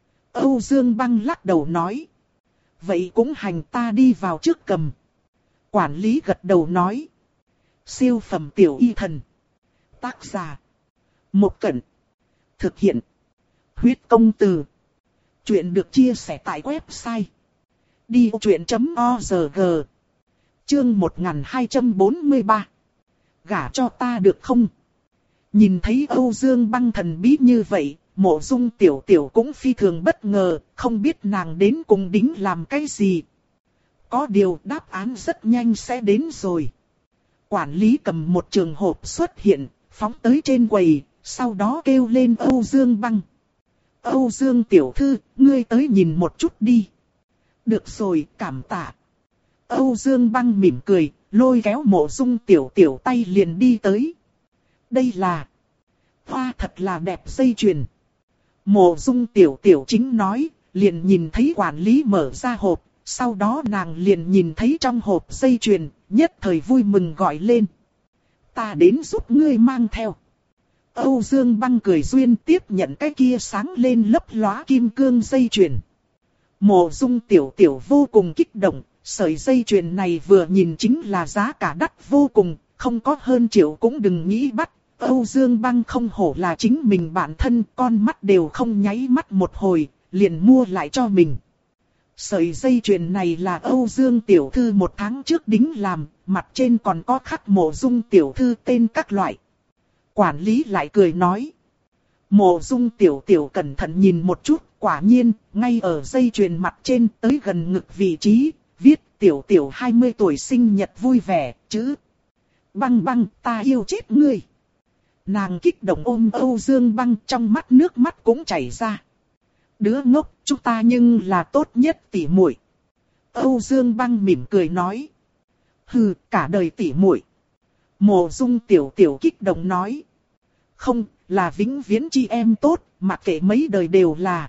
Âu Dương Băng lắc đầu nói. Vậy cũng hành, ta đi vào trước cầm. Quản lý gật đầu nói. Siêu phẩm tiểu y thần. Tác giả. Một Cẩn. Thực hiện. Huyết công từ. Chuyện được chia sẻ tại website. đi vô chuyện chấm org. Chương một nghìn hai trăm bốn mươi ba. Gả cho ta được không? Nhìn thấy Âu Dương Băng thần bí như vậy, Mộ Dung tiểu tiểu cũng phi thường bất ngờ, không biết nàng đến cùng đính làm cái gì. Có điều đáp án rất nhanh sẽ đến rồi. Quản lý cầm một trường hộp xuất hiện, phóng tới trên quầy, sau đó kêu lên Âu Dương Băng. Âu Dương tiểu thư, ngươi tới nhìn một chút đi. Được rồi, cảm tạ. Âu Dương Băng mỉm cười, lôi kéo Mộ Dung tiểu tiểu tay liền đi tới. Đây là... Hoa thật là đẹp dây chuyền. Mộ Dung tiểu tiểu chính nói, liền nhìn thấy quản lý mở ra hộp, sau đó nàng liền nhìn thấy trong hộp dây chuyền, nhất thời vui mừng gọi lên. Ta đến giúp ngươi mang theo. Âu Dương Băng cười duyên tiếp nhận cái kia sáng lên lấp lóa kim cương dây chuyền. Mộ Dung tiểu tiểu vô cùng kích động, sợi dây chuyền này vừa nhìn chính là giá cả đắt vô cùng, không có hơn triệu cũng đừng nghĩ bắt. Âu Dương Băng không hổ là chính mình bản thân, con mắt đều không nháy mắt một hồi, liền mua lại cho mình. Sợi dây chuyền này là Âu Dương tiểu thư một tháng trước đính làm, mặt trên còn có khắc Mộ Dung tiểu thư tên các loại. Quản lý lại cười nói. Mộ Dung tiểu tiểu cẩn thận nhìn một chút, quả nhiên, ngay ở dây chuyền mặt trên tới gần ngực vị trí, viết tiểu tiểu hai mươi tuổi sinh nhật vui vẻ, chữ. Băng băng, ta yêu chết ngươi. Nàng kích động ôm Âu Dương Băng, trong mắt nước mắt cũng chảy ra. Đứa ngốc, chúng ta nhưng là tốt nhất tỉ muội. Âu Dương Băng mỉm cười nói. Hừ, cả đời tỉ muội. Mộ Dung tiểu tiểu kích động nói. Không, là vĩnh viễn chi em tốt, mặc kệ mấy đời đều là.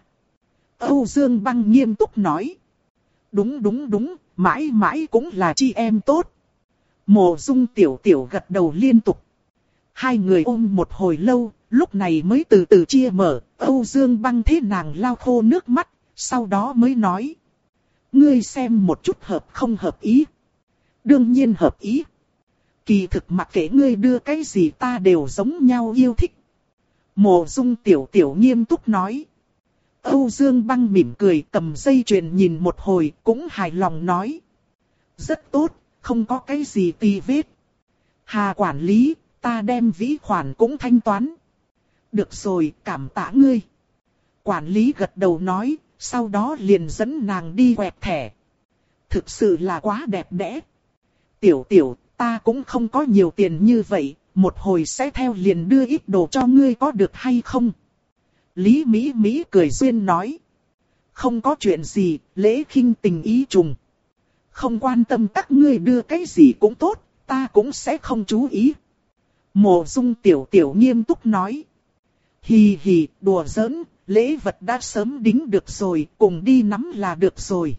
Âu Dương Băng nghiêm túc nói. Đúng đúng đúng, mãi mãi cũng là chi em tốt. Mộ Dung tiểu tiểu gật đầu liên tục. Hai người ôm một hồi lâu, lúc này mới từ từ chia mở. Âu Dương Băng thế nàng lau khô nước mắt, sau đó mới nói. Ngươi xem một chút hợp không hợp ý. Đương nhiên hợp ý. Kỳ thực mặc kệ ngươi đưa cái gì ta đều giống nhau yêu thích. Mộ Dung Tiểu Tiểu nghiêm túc nói. Âu Dương Băng mỉm cười cầm dây chuyền nhìn một hồi cũng hài lòng nói. Rất tốt, không có cái gì tì vết. Hà quản lý, ta đem vĩ khoản cũng thanh toán. Được rồi, cảm tạ ngươi. Quản lý gật đầu nói, sau đó liền dẫn nàng đi quẹt thẻ. Thực sự là quá đẹp đẽ. Tiểu Tiểu, ta cũng không có nhiều tiền như vậy, một hồi sẽ theo liền đưa ít đồ cho ngươi có được hay không? Lý Mỹ Mỹ cười duyên nói. Không có chuyện gì, lễ khinh tình ý trùng. Không quan tâm các ngươi đưa cái gì cũng tốt, ta cũng sẽ không chú ý. Mộ Dung Tiểu Tiểu nghiêm túc nói. Hì hì, đùa giỡn, lễ vật đã sớm đính được rồi, cùng đi nắm là được rồi.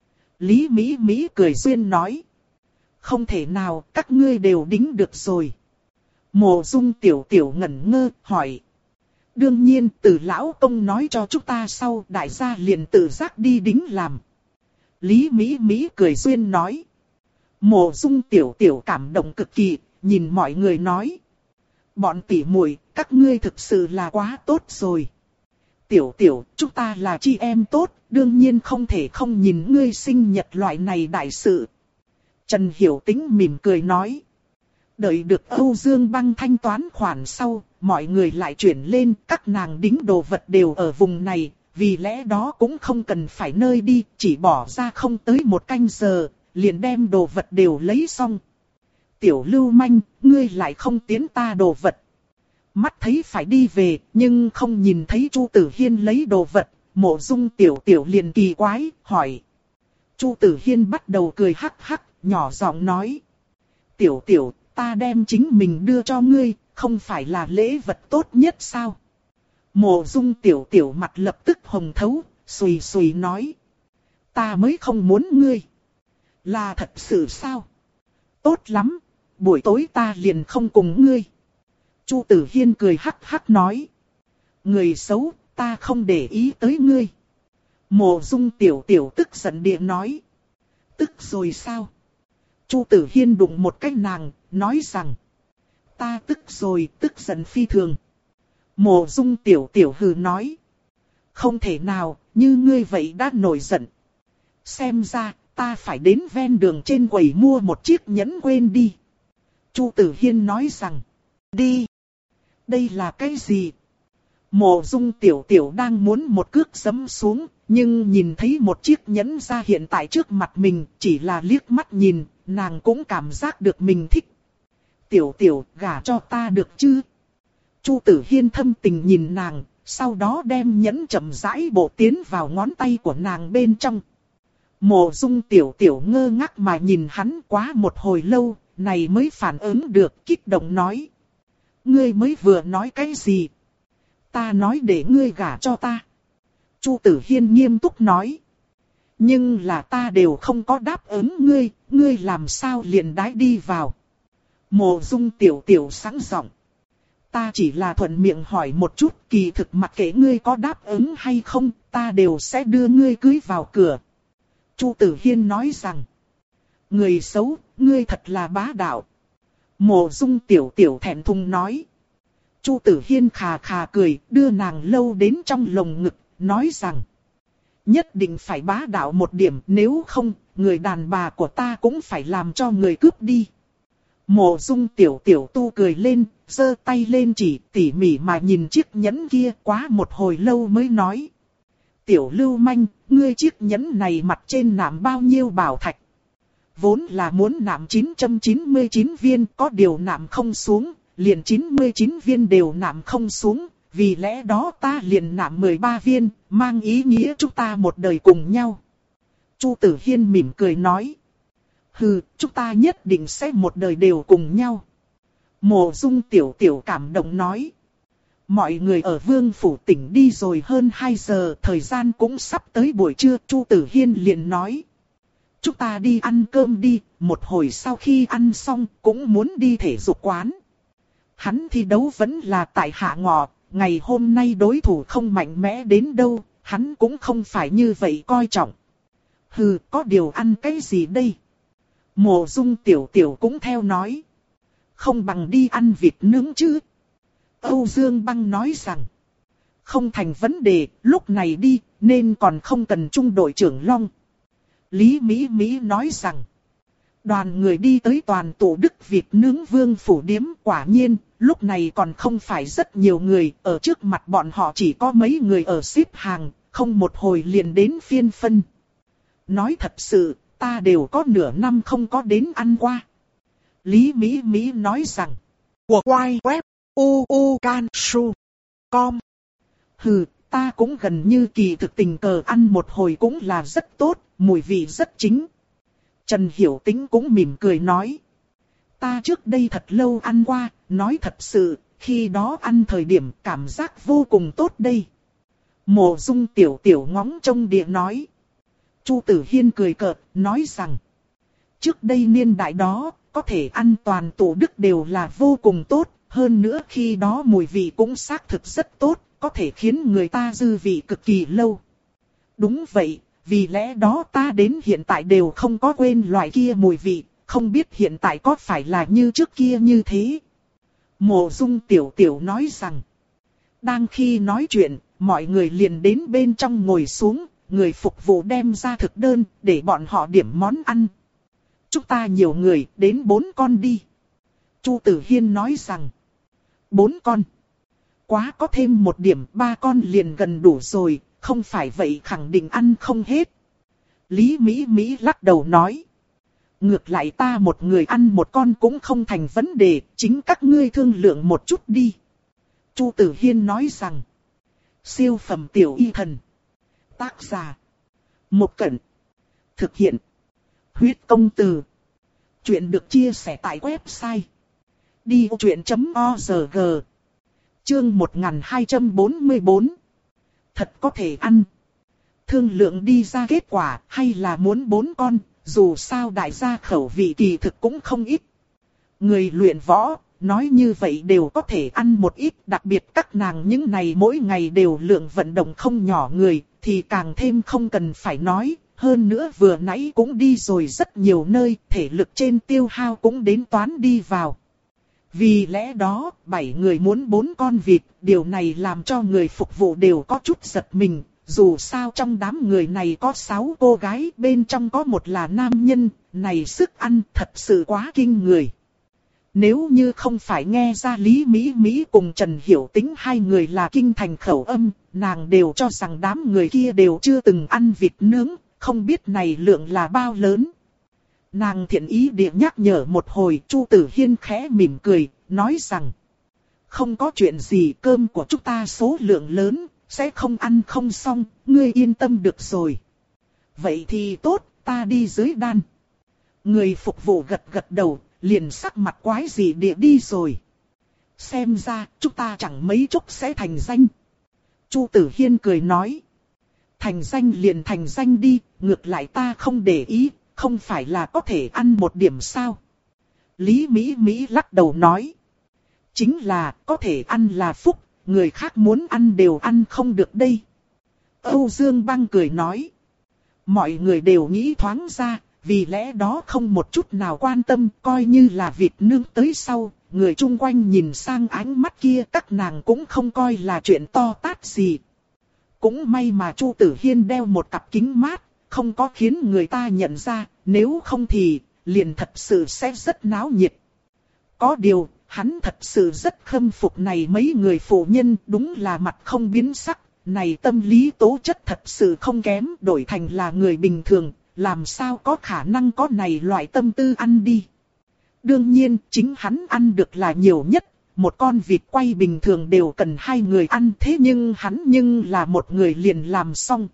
Lý Mỹ Mỹ cười duyên nói. Không thể nào, các ngươi đều đính được rồi. Mộ Dung Tiểu Tiểu ngẩn ngơ, hỏi. Đương nhiên, từ lão công nói cho chúng ta sau, đại gia liền tự giác đi đính làm. Lý Mỹ Mỹ cười duyên nói. Mộ Dung Tiểu Tiểu cảm động cực kỳ, nhìn mọi người nói. Bọn tỉ muội, các ngươi thực sự là quá tốt rồi. Tiểu Tiểu, chúng ta là chị em tốt, đương nhiên không thể không nhìn ngươi sinh nhật loại này đại sự. Trần Hiểu Tĩnh mỉm cười nói. Đợi được Âu Dương Băng thanh toán khoản sau, mọi người lại chuyển lên, các nàng đính đồ vật đều ở vùng này, vì lẽ đó cũng không cần phải nơi đi, chỉ bỏ ra không tới một canh giờ, liền đem đồ vật đều lấy xong. Tiểu lưu manh, ngươi lại không tiến ta đồ vật. Mắt thấy phải đi về, nhưng không nhìn thấy Chu Tử Hiên lấy đồ vật, Mộ Dung Tiểu Tiểu liền kỳ quái, hỏi. Chu Tử Hiên bắt đầu cười hắc hắc, nhỏ giọng nói. Tiểu Tiểu, ta đem chính mình đưa cho ngươi, không phải là lễ vật tốt nhất sao? Mộ Dung Tiểu Tiểu mặt lập tức hồng thấu, xùy xùy nói. Ta mới không muốn ngươi. Là thật sự sao? Tốt lắm, buổi tối ta liền không cùng ngươi. Chu Tử Hiên cười hắc hắc nói. Người xấu, ta không để ý tới ngươi. Mộ Dung Tiểu Tiểu tức giận điện nói. Tức rồi sao? Chu Tử Hiên đụng một cái nàng, nói rằng. Ta tức rồi, tức giận phi thường. Mộ Dung Tiểu Tiểu hừ nói. Không thể nào, như ngươi vậy đã nổi giận. Xem ra, ta phải đến ven đường trên quầy mua một chiếc nhẫn quên đi. Chu Tử Hiên nói rằng. Đi. Đây là cái gì? Mộ Dung Tiểu Tiểu đang muốn một cước giẫm xuống, nhưng nhìn thấy một chiếc nhẫn ra hiện tại trước mặt mình, chỉ là liếc mắt nhìn, nàng cũng cảm giác được mình thích. Tiểu Tiểu, gả cho ta được chứ? Chu Tử Hiên thâm tình nhìn nàng, sau đó đem nhẫn chậm rãi bộ tiến vào ngón tay của nàng bên trong. Mộ Dung Tiểu Tiểu ngơ ngác mà nhìn hắn quá một hồi lâu, này mới phản ứng được, kích động nói. Ngươi mới vừa nói cái gì? Ta nói để ngươi gả cho ta. Chu Tử Hiên nghiêm túc nói. Nhưng là ta đều không có đáp ứng ngươi, ngươi làm sao liền đái đi vào. Mộ Dung Tiểu Tiểu sẵn giọng. Ta chỉ là thuận miệng hỏi một chút, kỳ thực mặc kệ ngươi có đáp ứng hay không, ta đều sẽ đưa ngươi cưới vào cửa. Chu Tử Hiên nói rằng. Người xấu, ngươi thật là bá đạo. Mộ Dung Tiểu Tiểu thẹn thùng nói. Chu Tử Hiên khà khà cười, đưa nàng lâu đến trong lồng ngực, nói rằng. Nhất định phải bá đạo một điểm, nếu không, người đàn bà của ta cũng phải làm cho người cướp đi. Mộ Dung Tiểu Tiểu tu cười lên, giơ tay lên chỉ tỉ mỉ mà nhìn chiếc nhẫn kia, quá một hồi lâu mới nói. Tiểu lưu manh, ngươi chiếc nhẫn này mặt trên nạm bao nhiêu bảo thạch? Vốn là muốn nạm chín trăm chín mươi chín viên, có điều nạm không xuống, liền chín mươi chín viên đều nạm không xuống, vì lẽ đó ta liền nạm mười ba viên, mang ý nghĩa chúng ta một đời cùng nhau. Chu Tử Hiên mỉm cười nói. Hừ, chúng ta nhất định sẽ một đời đều cùng nhau. Mộ Dung Tiểu Tiểu cảm động nói. Mọi người ở Vương Phủ tỉnh đi rồi hơn hai giờ, thời gian cũng sắp tới buổi trưa, Chu Tử Hiên liền nói. Chúng ta đi ăn cơm đi, một hồi sau khi ăn xong cũng muốn đi thể dục quán. Hắn thi đấu vẫn là tại hạ ngọ, ngày hôm nay đối thủ không mạnh mẽ đến đâu, hắn cũng không phải như vậy coi trọng. Hừ, có điều ăn cái gì đây? Mộ Dung Tiểu Tiểu cũng theo nói. Không bằng đi ăn vịt nướng chứ. Âu Dương Băng nói rằng. Không thành vấn đề, lúc này đi, nên còn không cần trung đội trưởng Long. Lý Mỹ Mỹ nói rằng. Đoàn người đi tới toàn tổ Đức vịt nướng Vương Phủ Điếm, quả nhiên, lúc này còn không phải rất nhiều người, ở trước mặt bọn họ chỉ có mấy người ở xếp hàng, không một hồi liền đến phiên phân. Nói thật sự, ta đều có nửa năm không có đến ăn qua. Lý Mỹ Mỹ nói rằng. Của quay web u u can su com. Hừ, ta cũng gần như kỳ thực tình cờ ăn một hồi cũng là rất tốt, mùi vị rất chính. Trần Hiểu Tĩnh cũng mỉm cười nói. Ta trước đây thật lâu ăn qua, nói thật sự, khi đó ăn thời điểm cảm giác vô cùng tốt đây. Mộ Dung Tiểu Tiểu ngóng trông địa nói. Chu Tử Hiên cười cợt, nói rằng. Trước đây niên đại đó, có thể ăn toàn tổ Đức đều là vô cùng tốt, hơn nữa khi đó mùi vị cũng xác thực rất tốt, có thể khiến người ta dư vị cực kỳ lâu. Đúng vậy, vì lẽ đó ta đến hiện tại đều không có quên loại kia mùi vị, không biết hiện tại có phải là như trước kia như thế. Mộ Dung Tiểu Tiểu nói rằng. Đang khi nói chuyện, mọi người liền đến bên trong ngồi xuống, người phục vụ đem ra thực đơn để bọn họ điểm món ăn. Chúng ta nhiều người, đến bốn con đi. Chu Tử Hiên nói rằng. Bốn con. Quá có thêm một điểm, ba con liền gần đủ rồi, không phải vậy khẳng định ăn không hết. Lý Mỹ Mỹ lắc đầu nói. Ngược lại ta một người ăn một con cũng không thành vấn đề, chính các ngươi thương lượng một chút đi. Chu Tử Hiên nói rằng. Siêu phẩm tiểu y thần. Tác giả. Một Cẩn. Thực hiện. Huyết công từ. Chuyện được chia sẻ tại website. đi ô chuyện chấm org. Chương một nghìn hai trăm bốn mươi bốn. Thật có thể ăn. Thương lượng đi ra kết quả hay là muốn bốn con, dù sao đại gia khẩu vị kỳ thực cũng không ít. Người luyện võ, nói như vậy đều có thể ăn một ít, đặc biệt các nàng những này mỗi ngày đều lượng vận động không nhỏ người, thì càng thêm không cần phải nói. Hơn nữa vừa nãy cũng đi rồi rất nhiều nơi, thể lực trên tiêu hao cũng đến toán đi vào. Vì lẽ đó, bảy người muốn bốn con vịt, điều này làm cho người phục vụ đều có chút giật mình. Dù sao trong đám người này có sáu cô gái, bên trong có một là nam nhân, này sức ăn thật sự quá kinh người. Nếu như không phải nghe ra Lý Mỹ Mỹ cùng Trần Hiểu Tĩnh hai người là kinh thành khẩu âm, nàng đều cho rằng đám người kia đều chưa từng ăn vịt nướng, không biết này lượng là bao lớn. Nàng thiện ý địa nhắc nhở một hồi, Chu Tử Hiên khẽ mỉm cười, nói rằng. Không có chuyện gì, cơm của chúng ta số lượng lớn, sẽ không ăn không xong, ngươi yên tâm được rồi. Vậy thì tốt, ta đi dưới đan. Người phục vụ gật gật đầu, liền sắc mặt quái gì địa đi rồi. Xem ra, chúng ta chẳng mấy chốc sẽ thành danh. Chu Tử Hiên cười nói. Thành danh liền thành danh đi, ngược lại ta không để ý, không phải là có thể ăn một điểm sao. Lý Mỹ Mỹ lắc đầu nói. Chính là, có thể ăn là phúc, người khác muốn ăn đều ăn không được đây. Âu Dương Băng cười nói. Mọi người đều nghĩ thoáng ra, vì lẽ đó không một chút nào quan tâm, coi như là vịt nướng tới sau, người chung quanh nhìn sang ánh mắt kia các nàng cũng không coi là chuyện to tát gì. Cũng may mà Chu Tử Hiên đeo một cặp kính mát, không có khiến người ta nhận ra, nếu không thì, liền thật sự sẽ rất náo nhiệt. Có điều, hắn thật sự rất khâm phục này mấy người phụ nhân, đúng là mặt không biến sắc, này tâm lý tố chất thật sự không kém, đổi thành là người bình thường, làm sao có khả năng có này loại tâm tư ăn đi. Đương nhiên, chính hắn ăn được là nhiều nhất, một con vịt quay bình thường đều cần hai người ăn, thế nhưng hắn nhưng là một người liền làm xong.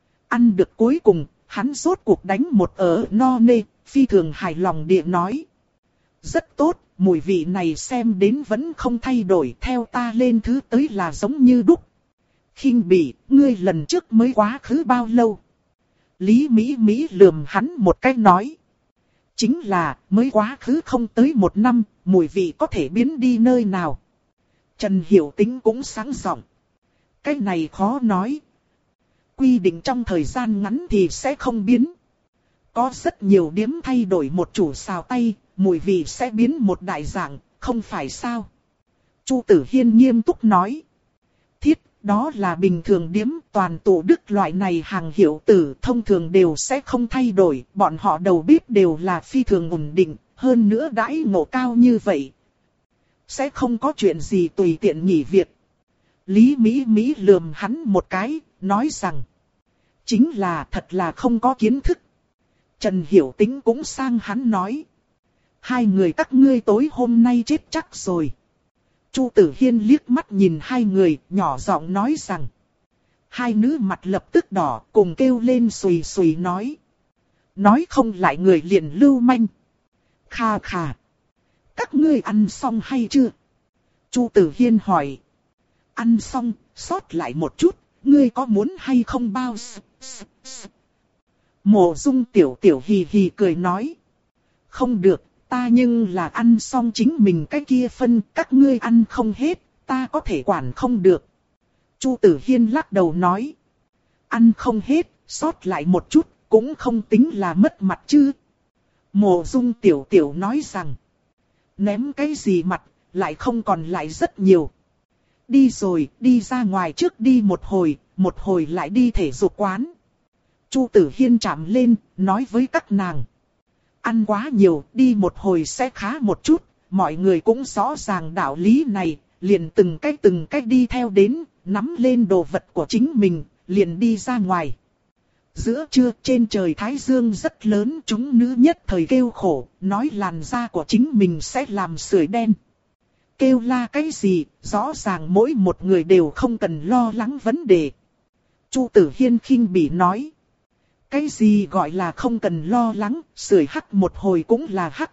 Ăn được cuối cùng, hắn rốt cuộc đánh một ớ no nê, phi thường hài lòng địa nói. Rất tốt, mùi vị này xem đến vẫn không thay đổi, theo ta lên thứ tới là giống như đúc. Khinh bỉ, ngươi lần trước mới quá khứ bao lâu? Lý Mỹ Mỹ lườm hắn một cái nói. Chính là, mới quá khứ không tới một năm, mùi vị có thể biến đi nơi nào. Trần Hiểu Tĩnh cũng sáng giọng. Cái này khó nói. Quy định trong thời gian ngắn thì sẽ không biến. Có rất nhiều điếm thay đổi một chủ xào tay, mùi vị sẽ biến một đại dạng, không phải sao? Chu Tử Hiên nghiêm túc nói. Thiết, đó là bình thường điếm, toàn tụ đức loại này hàng hiệu tử thông thường đều sẽ không thay đổi, bọn họ đầu bếp đều là phi thường ổn định, hơn nữa đãi ngộ cao như vậy. Sẽ không có chuyện gì tùy tiện nghỉ việc. Lý Mỹ Mỹ lườm hắn một cái, nói rằng. Chính là thật là không có kiến thức. Trần Hiểu Tĩnh cũng sang hắn nói. Hai người các ngươi tối hôm nay chết chắc rồi. Chu Tử Hiên liếc mắt nhìn hai người, nhỏ giọng nói rằng. Hai nữ mặt lập tức đỏ, cùng kêu lên xùy xùy nói. Nói không lại người liền lưu manh. Kha kha. Các ngươi ăn xong hay chưa? Chu Tử Hiên hỏi. Ăn xong, sót lại một chút, ngươi có muốn hay không bao? Mộ Dung tiểu tiểu hì hì cười nói. Không được, ta nhưng là ăn xong chính mình cái kia phân, các ngươi ăn không hết, ta có thể quản không được. Chu Tử Hiên lắc đầu nói. Ăn không hết, sót lại một chút, cũng không tính là mất mặt chứ. Mộ Dung tiểu tiểu nói rằng. Ném cái gì mặt, lại không còn lại rất nhiều. Đi rồi, đi ra ngoài trước đi một hồi, một hồi lại đi thể dục quán. Chu Tử Hiên chạm lên, nói với các nàng. Ăn quá nhiều, đi một hồi sẽ khá một chút, mọi người cũng rõ ràng đạo lý này, liền từng cách từng cách đi theo đến, nắm lên đồ vật của chính mình, liền đi ra ngoài. Giữa trưa trên trời Thái Dương rất lớn, chúng nữ nhất thời kêu khổ, nói làn da của chính mình sẽ làm sưởi đen. Kêu la cái gì, rõ ràng mỗi một người đều không cần lo lắng vấn đề. Chu Tử Hiên khinh bỉ nói. Cái gì gọi là không cần lo lắng, sưởi hắc một hồi cũng là hắc.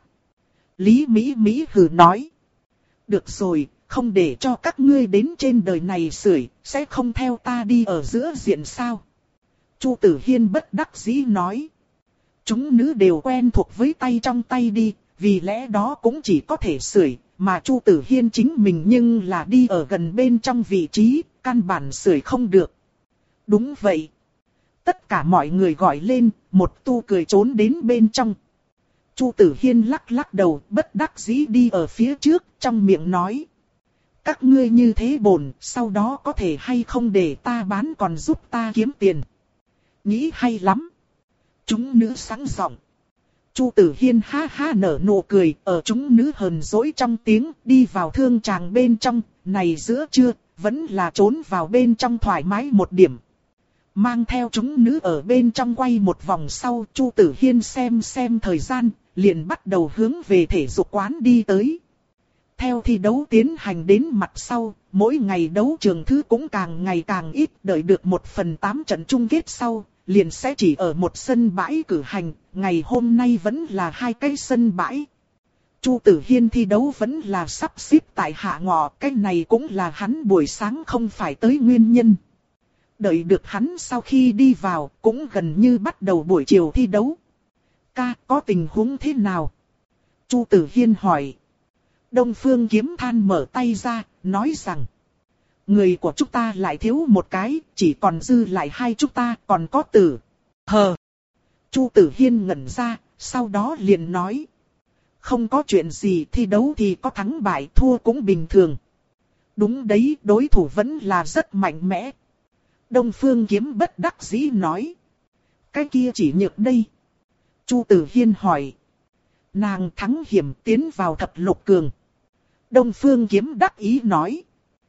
Lý Mỹ Mỹ hừ nói. Được rồi, không để cho các ngươi đến trên đời này sưởi, sẽ không theo ta đi ở giữa diện sao? Chu Tử Hiên bất đắc dĩ nói. Chúng nữ đều quen thuộc với tay trong tay đi, vì lẽ đó cũng chỉ có thể sưởi, mà Chu Tử Hiên chính mình nhưng là đi ở gần bên trong vị trí, căn bản sưởi không được. Đúng vậy. Tất cả mọi người gọi lên, một tu cười trốn đến bên trong. Chu Tử Hiên lắc lắc đầu, bất đắc dĩ đi ở phía trước, trong miệng nói. Các ngươi như thế bổn, sau đó có thể hay không để ta bán còn giúp ta kiếm tiền. Nghĩ hay lắm. Chúng nữ sáng giọng. Chu Tử Hiên ha ha nở nụ cười, ở chúng nữ hờn dỗi trong tiếng, đi vào thương tràng bên trong, này giữa trưa, vẫn là trốn vào bên trong thoải mái một điểm. Mang theo chúng nữ ở bên trong quay một vòng sau, Chu Tử Hiên xem xem thời gian, liền bắt đầu hướng về thể dục quán đi tới. Theo thi đấu tiến hành đến mặt sau, mỗi ngày đấu trường thứ cũng càng ngày càng ít, đợi được một phần tám trận chung kết sau, liền sẽ chỉ ở một sân bãi cử hành, ngày hôm nay vẫn là hai cái sân bãi. Chu Tử Hiên thi đấu vẫn là sắp xếp tại hạ ngọ, cái này cũng là hắn buổi sáng không phải tới nguyên nhân. Đợi được hắn sau khi đi vào, cũng gần như bắt đầu buổi chiều thi đấu. Ca, có tình huống thế nào? Chu Tử Hiên hỏi. Đông Phương Kiếm Than mở tay ra, nói rằng. Người của chúng ta lại thiếu một cái, chỉ còn dư lại hai chúng ta, còn có Tử. Hờ. Chu Tử Hiên ngẩn ra, sau đó liền nói. Không có chuyện gì, thi đấu thì có thắng bại, thua cũng bình thường. Đúng đấy, đối thủ vẫn là rất mạnh mẽ. Đông Phương Kiếm bất đắc dĩ nói. Cái kia chỉ nhược đây. Chu Tử Hiên hỏi. Nàng thắng hiểm tiến vào thập lục cường. Đông Phương Kiếm đắc ý nói.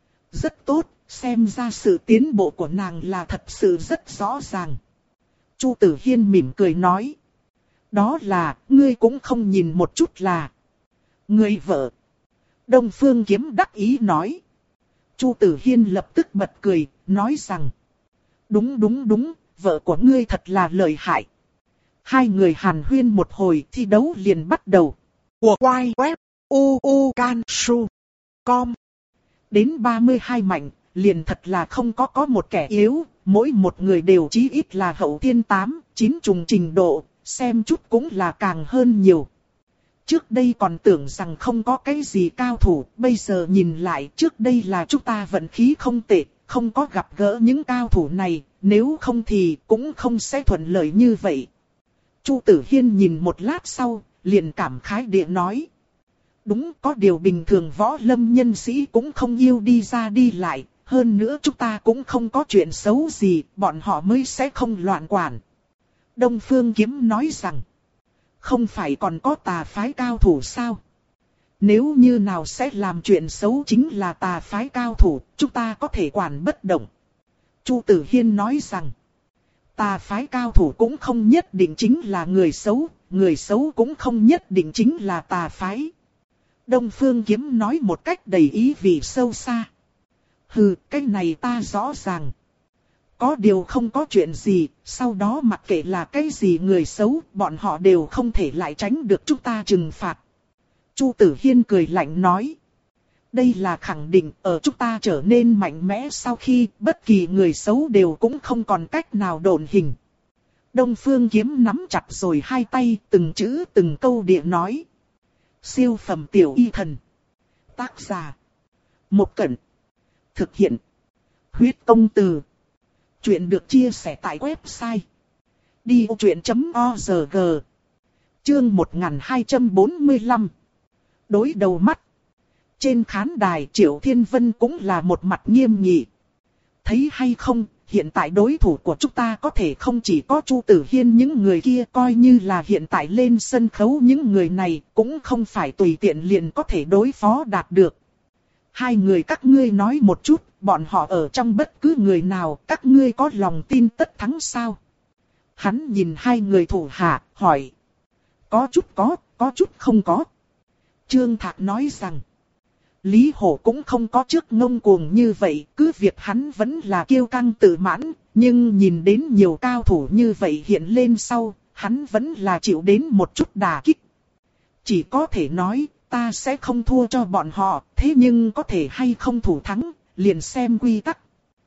Rất tốt, xem ra sự tiến bộ của nàng là thật sự rất rõ ràng. Chu Tử Hiên mỉm cười nói. Đó là, ngươi cũng không nhìn một chút là. Người vợ. Đông Phương Kiếm đắc ý nói. Chu Tử Hiên lập tức bật cười, nói rằng. Đúng đúng đúng, vợ của ngươi thật là lợi hại. Hai người hàn huyên một hồi, thi đấu liền bắt đầu. Của quay web u u can su com. Đến ba mươi hai mạnh, liền thật là không có có một kẻ yếu, mỗi một người đều chí ít là hậu thiên tám, chín trùng trình độ, xem chút cũng là càng hơn nhiều. Trước đây còn tưởng rằng không có cái gì cao thủ, bây giờ nhìn lại trước đây là chúng ta vận khí không tệ, không có gặp gỡ những cao thủ này, nếu không thì cũng không sẽ thuận lợi như vậy. Chu Tử Hiên nhìn một lát sau, liền cảm khái địa nói. Đúng, có điều bình thường võ lâm nhân sĩ cũng không yêu đi ra đi lại, hơn nữa chúng ta cũng không có chuyện xấu gì, bọn họ mới sẽ không loạn quản. Đông Phương Kiếm nói rằng, không phải còn có tà phái cao thủ sao? Nếu như nào sẽ làm chuyện xấu chính là tà phái cao thủ, chúng ta có thể quản bất động. Chu Tử Hiên nói rằng, tà phái cao thủ cũng không nhất định chính là người xấu, người xấu cũng không nhất định chính là tà phái. Đông Phương Kiếm nói một cách đầy ý vị sâu xa. Hừ, cái này ta rõ ràng. Có điều không có chuyện gì, sau đó mặc kệ là cái gì người xấu, bọn họ đều không thể lại tránh được chúng ta trừng phạt. Chu Tử Hiên cười lạnh nói. Đây là khẳng định ở chúng ta trở nên mạnh mẽ sau khi bất kỳ người xấu đều cũng không còn cách nào độn hình. Đông Phương Kiếm nắm chặt rồi hai tay, từng chữ từng câu địa nói. Siêu phẩm tiểu y thần. Tác giả. Một Cẩn. Thực hiện. Huyết Công Từ. Chuyện được chia sẻ tại website đi ô chuyện chấm org. Chương một nghìn hai trăm bốn mươi lăm. Đối đầu mắt. Trên khán đài Triệu Thiên Vân cũng là một mặt nghiêm nghị. Thấy hay không, hiện tại đối thủ của chúng ta có thể không chỉ có Chu Tử Hiên, những người kia coi như là hiện tại lên sân khấu những người này cũng không phải tùy tiện liền có thể đối phó đạt được. Hai người các ngươi nói một chút, bọn họ ở trong bất cứ người nào, các ngươi có lòng tin tất thắng sao? Hắn nhìn hai người thủ hạ, hỏi. Có chút có, có chút không có. Trương Thạc nói rằng, Lý Hổ cũng không có trước ngông cuồng như vậy, cứ việc hắn vẫn là kiêu căng tự mãn, nhưng nhìn đến nhiều cao thủ như vậy hiện lên sau, hắn vẫn là chịu đến một chút đả kích. Chỉ có thể nói, ta sẽ không thua cho bọn họ, thế nhưng có thể hay không thủ thắng, liền xem quy tắc.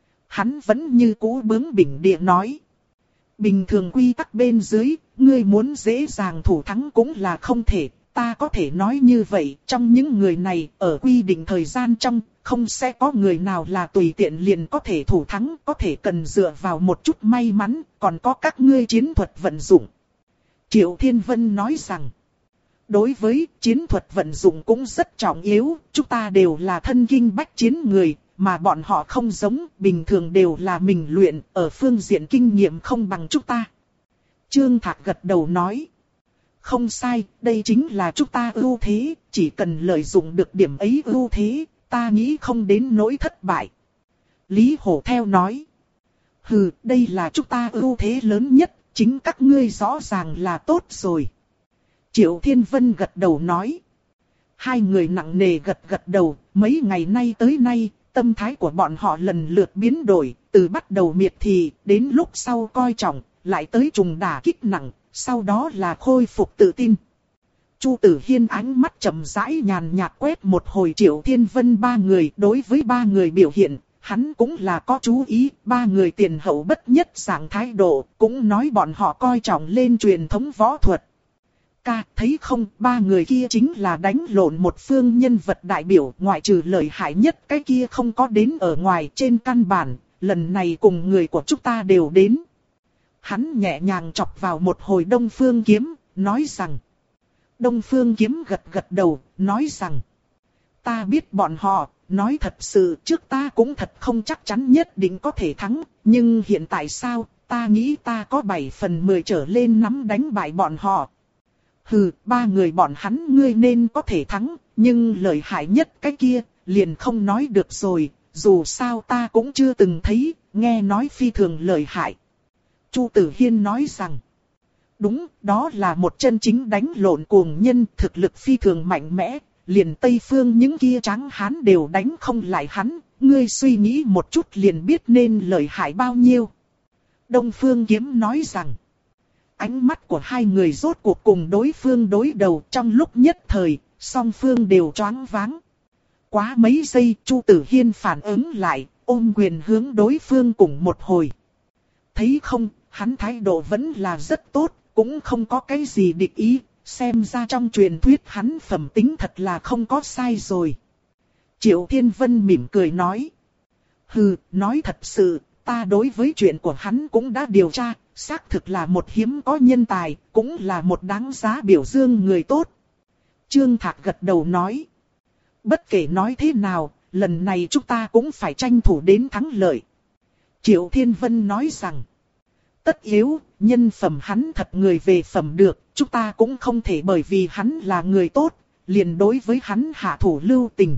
Hắn vẫn như cũ bướng bỉnh địa nói. Bình thường quy tắc bên dưới, ngươi muốn dễ dàng thủ thắng cũng là không thể. Ta có thể nói như vậy, trong những người này, ở quy định thời gian trong, không sẽ có người nào là tùy tiện liền có thể thủ thắng, có thể cần dựa vào một chút may mắn, còn có các ngươi chiến thuật vận dụng. Triệu Thiên Vân nói rằng, đối với chiến thuật vận dụng cũng rất trọng yếu, chúng ta đều là thân kinh bách chiến người, mà bọn họ không giống, bình thường đều là mình luyện, ở phương diện kinh nghiệm không bằng chúng ta. Trương Thạc gật đầu nói. Không sai, đây chính là chúng ta ưu thế, chỉ cần lợi dụng được điểm ấy ưu thế, ta nghĩ không đến nỗi thất bại. Lý Hổ theo nói. Hừ, đây là chúng ta ưu thế lớn nhất, chính các ngươi rõ ràng là tốt rồi. Triệu Thiên Vân gật đầu nói. Hai người nặng nề gật gật đầu, mấy ngày nay tới nay, tâm thái của bọn họ lần lượt biến đổi, từ bắt đầu miệt thị, đến lúc sau coi trọng, lại tới trùng đả kích nặng. Sau đó là khôi phục tự tin. Chu Tử Hiên ánh mắt chậm rãi nhàn nhạt quét một hồi Triệu Thiên Vân ba người. Đối với ba người biểu hiện, hắn cũng là có chú ý. Ba người tiền hậu bất nhất dạng thái độ, cũng nói bọn họ coi trọng lên truyền thống võ thuật. Ca, thấy không, ba người kia chính là đánh lộn một phương nhân vật đại biểu. Ngoại trừ lợi hại nhất cái kia không có đến ở ngoài trên căn bản. Lần này cùng người của chúng ta đều đến. Hắn nhẹ nhàng chọc vào một hồi Đông Phương Kiếm, nói rằng. Đông Phương Kiếm gật gật đầu, nói rằng. Ta biết bọn họ, nói thật sự trước ta cũng thật không chắc chắn nhất định có thể thắng. Nhưng hiện tại sao, ta nghĩ ta có bảy phần mười trở lên nắm đánh bại bọn họ. Hừ, ba người bọn hắn ngươi nên có thể thắng, nhưng lợi hại nhất cái kia, liền không nói được rồi. Dù sao ta cũng chưa từng thấy, nghe nói phi thường lợi hại. Chu Tử Hiên nói rằng, đúng, đó là một chân chính đánh lộn cuồng nhân, thực lực phi thường mạnh mẽ, liền Tây Phương những kia tráng hán đều đánh không lại hắn, ngươi suy nghĩ một chút liền biết nên lợi hại bao nhiêu. Đông Phương Kiếm nói rằng, ánh mắt của hai người rốt cuộc cùng đối phương đối đầu trong lúc nhất thời, song phương đều choáng váng. Quá mấy giây, Chu Tử Hiên phản ứng lại, ôm quyền hướng đối phương cùng một hồi. Thấy không, hắn thái độ vẫn là rất tốt, cũng không có cái gì địch ý, xem ra trong truyền thuyết hắn phẩm tính thật là không có sai rồi. Triệu Thiên Vân mỉm cười nói. Hừ, nói thật sự, ta đối với chuyện của hắn cũng đã điều tra, xác thực là một hiếm có nhân tài, cũng là một đáng giá biểu dương người tốt. Trương Thạc gật đầu nói. Bất kể nói thế nào, lần này chúng ta cũng phải tranh thủ đến thắng lợi. Triệu Thiên Vân nói rằng. Tất yếu, nhân phẩm hắn thật người về phẩm được, chúng ta cũng không thể bởi vì hắn là người tốt, liền đối với hắn hạ thủ lưu tình.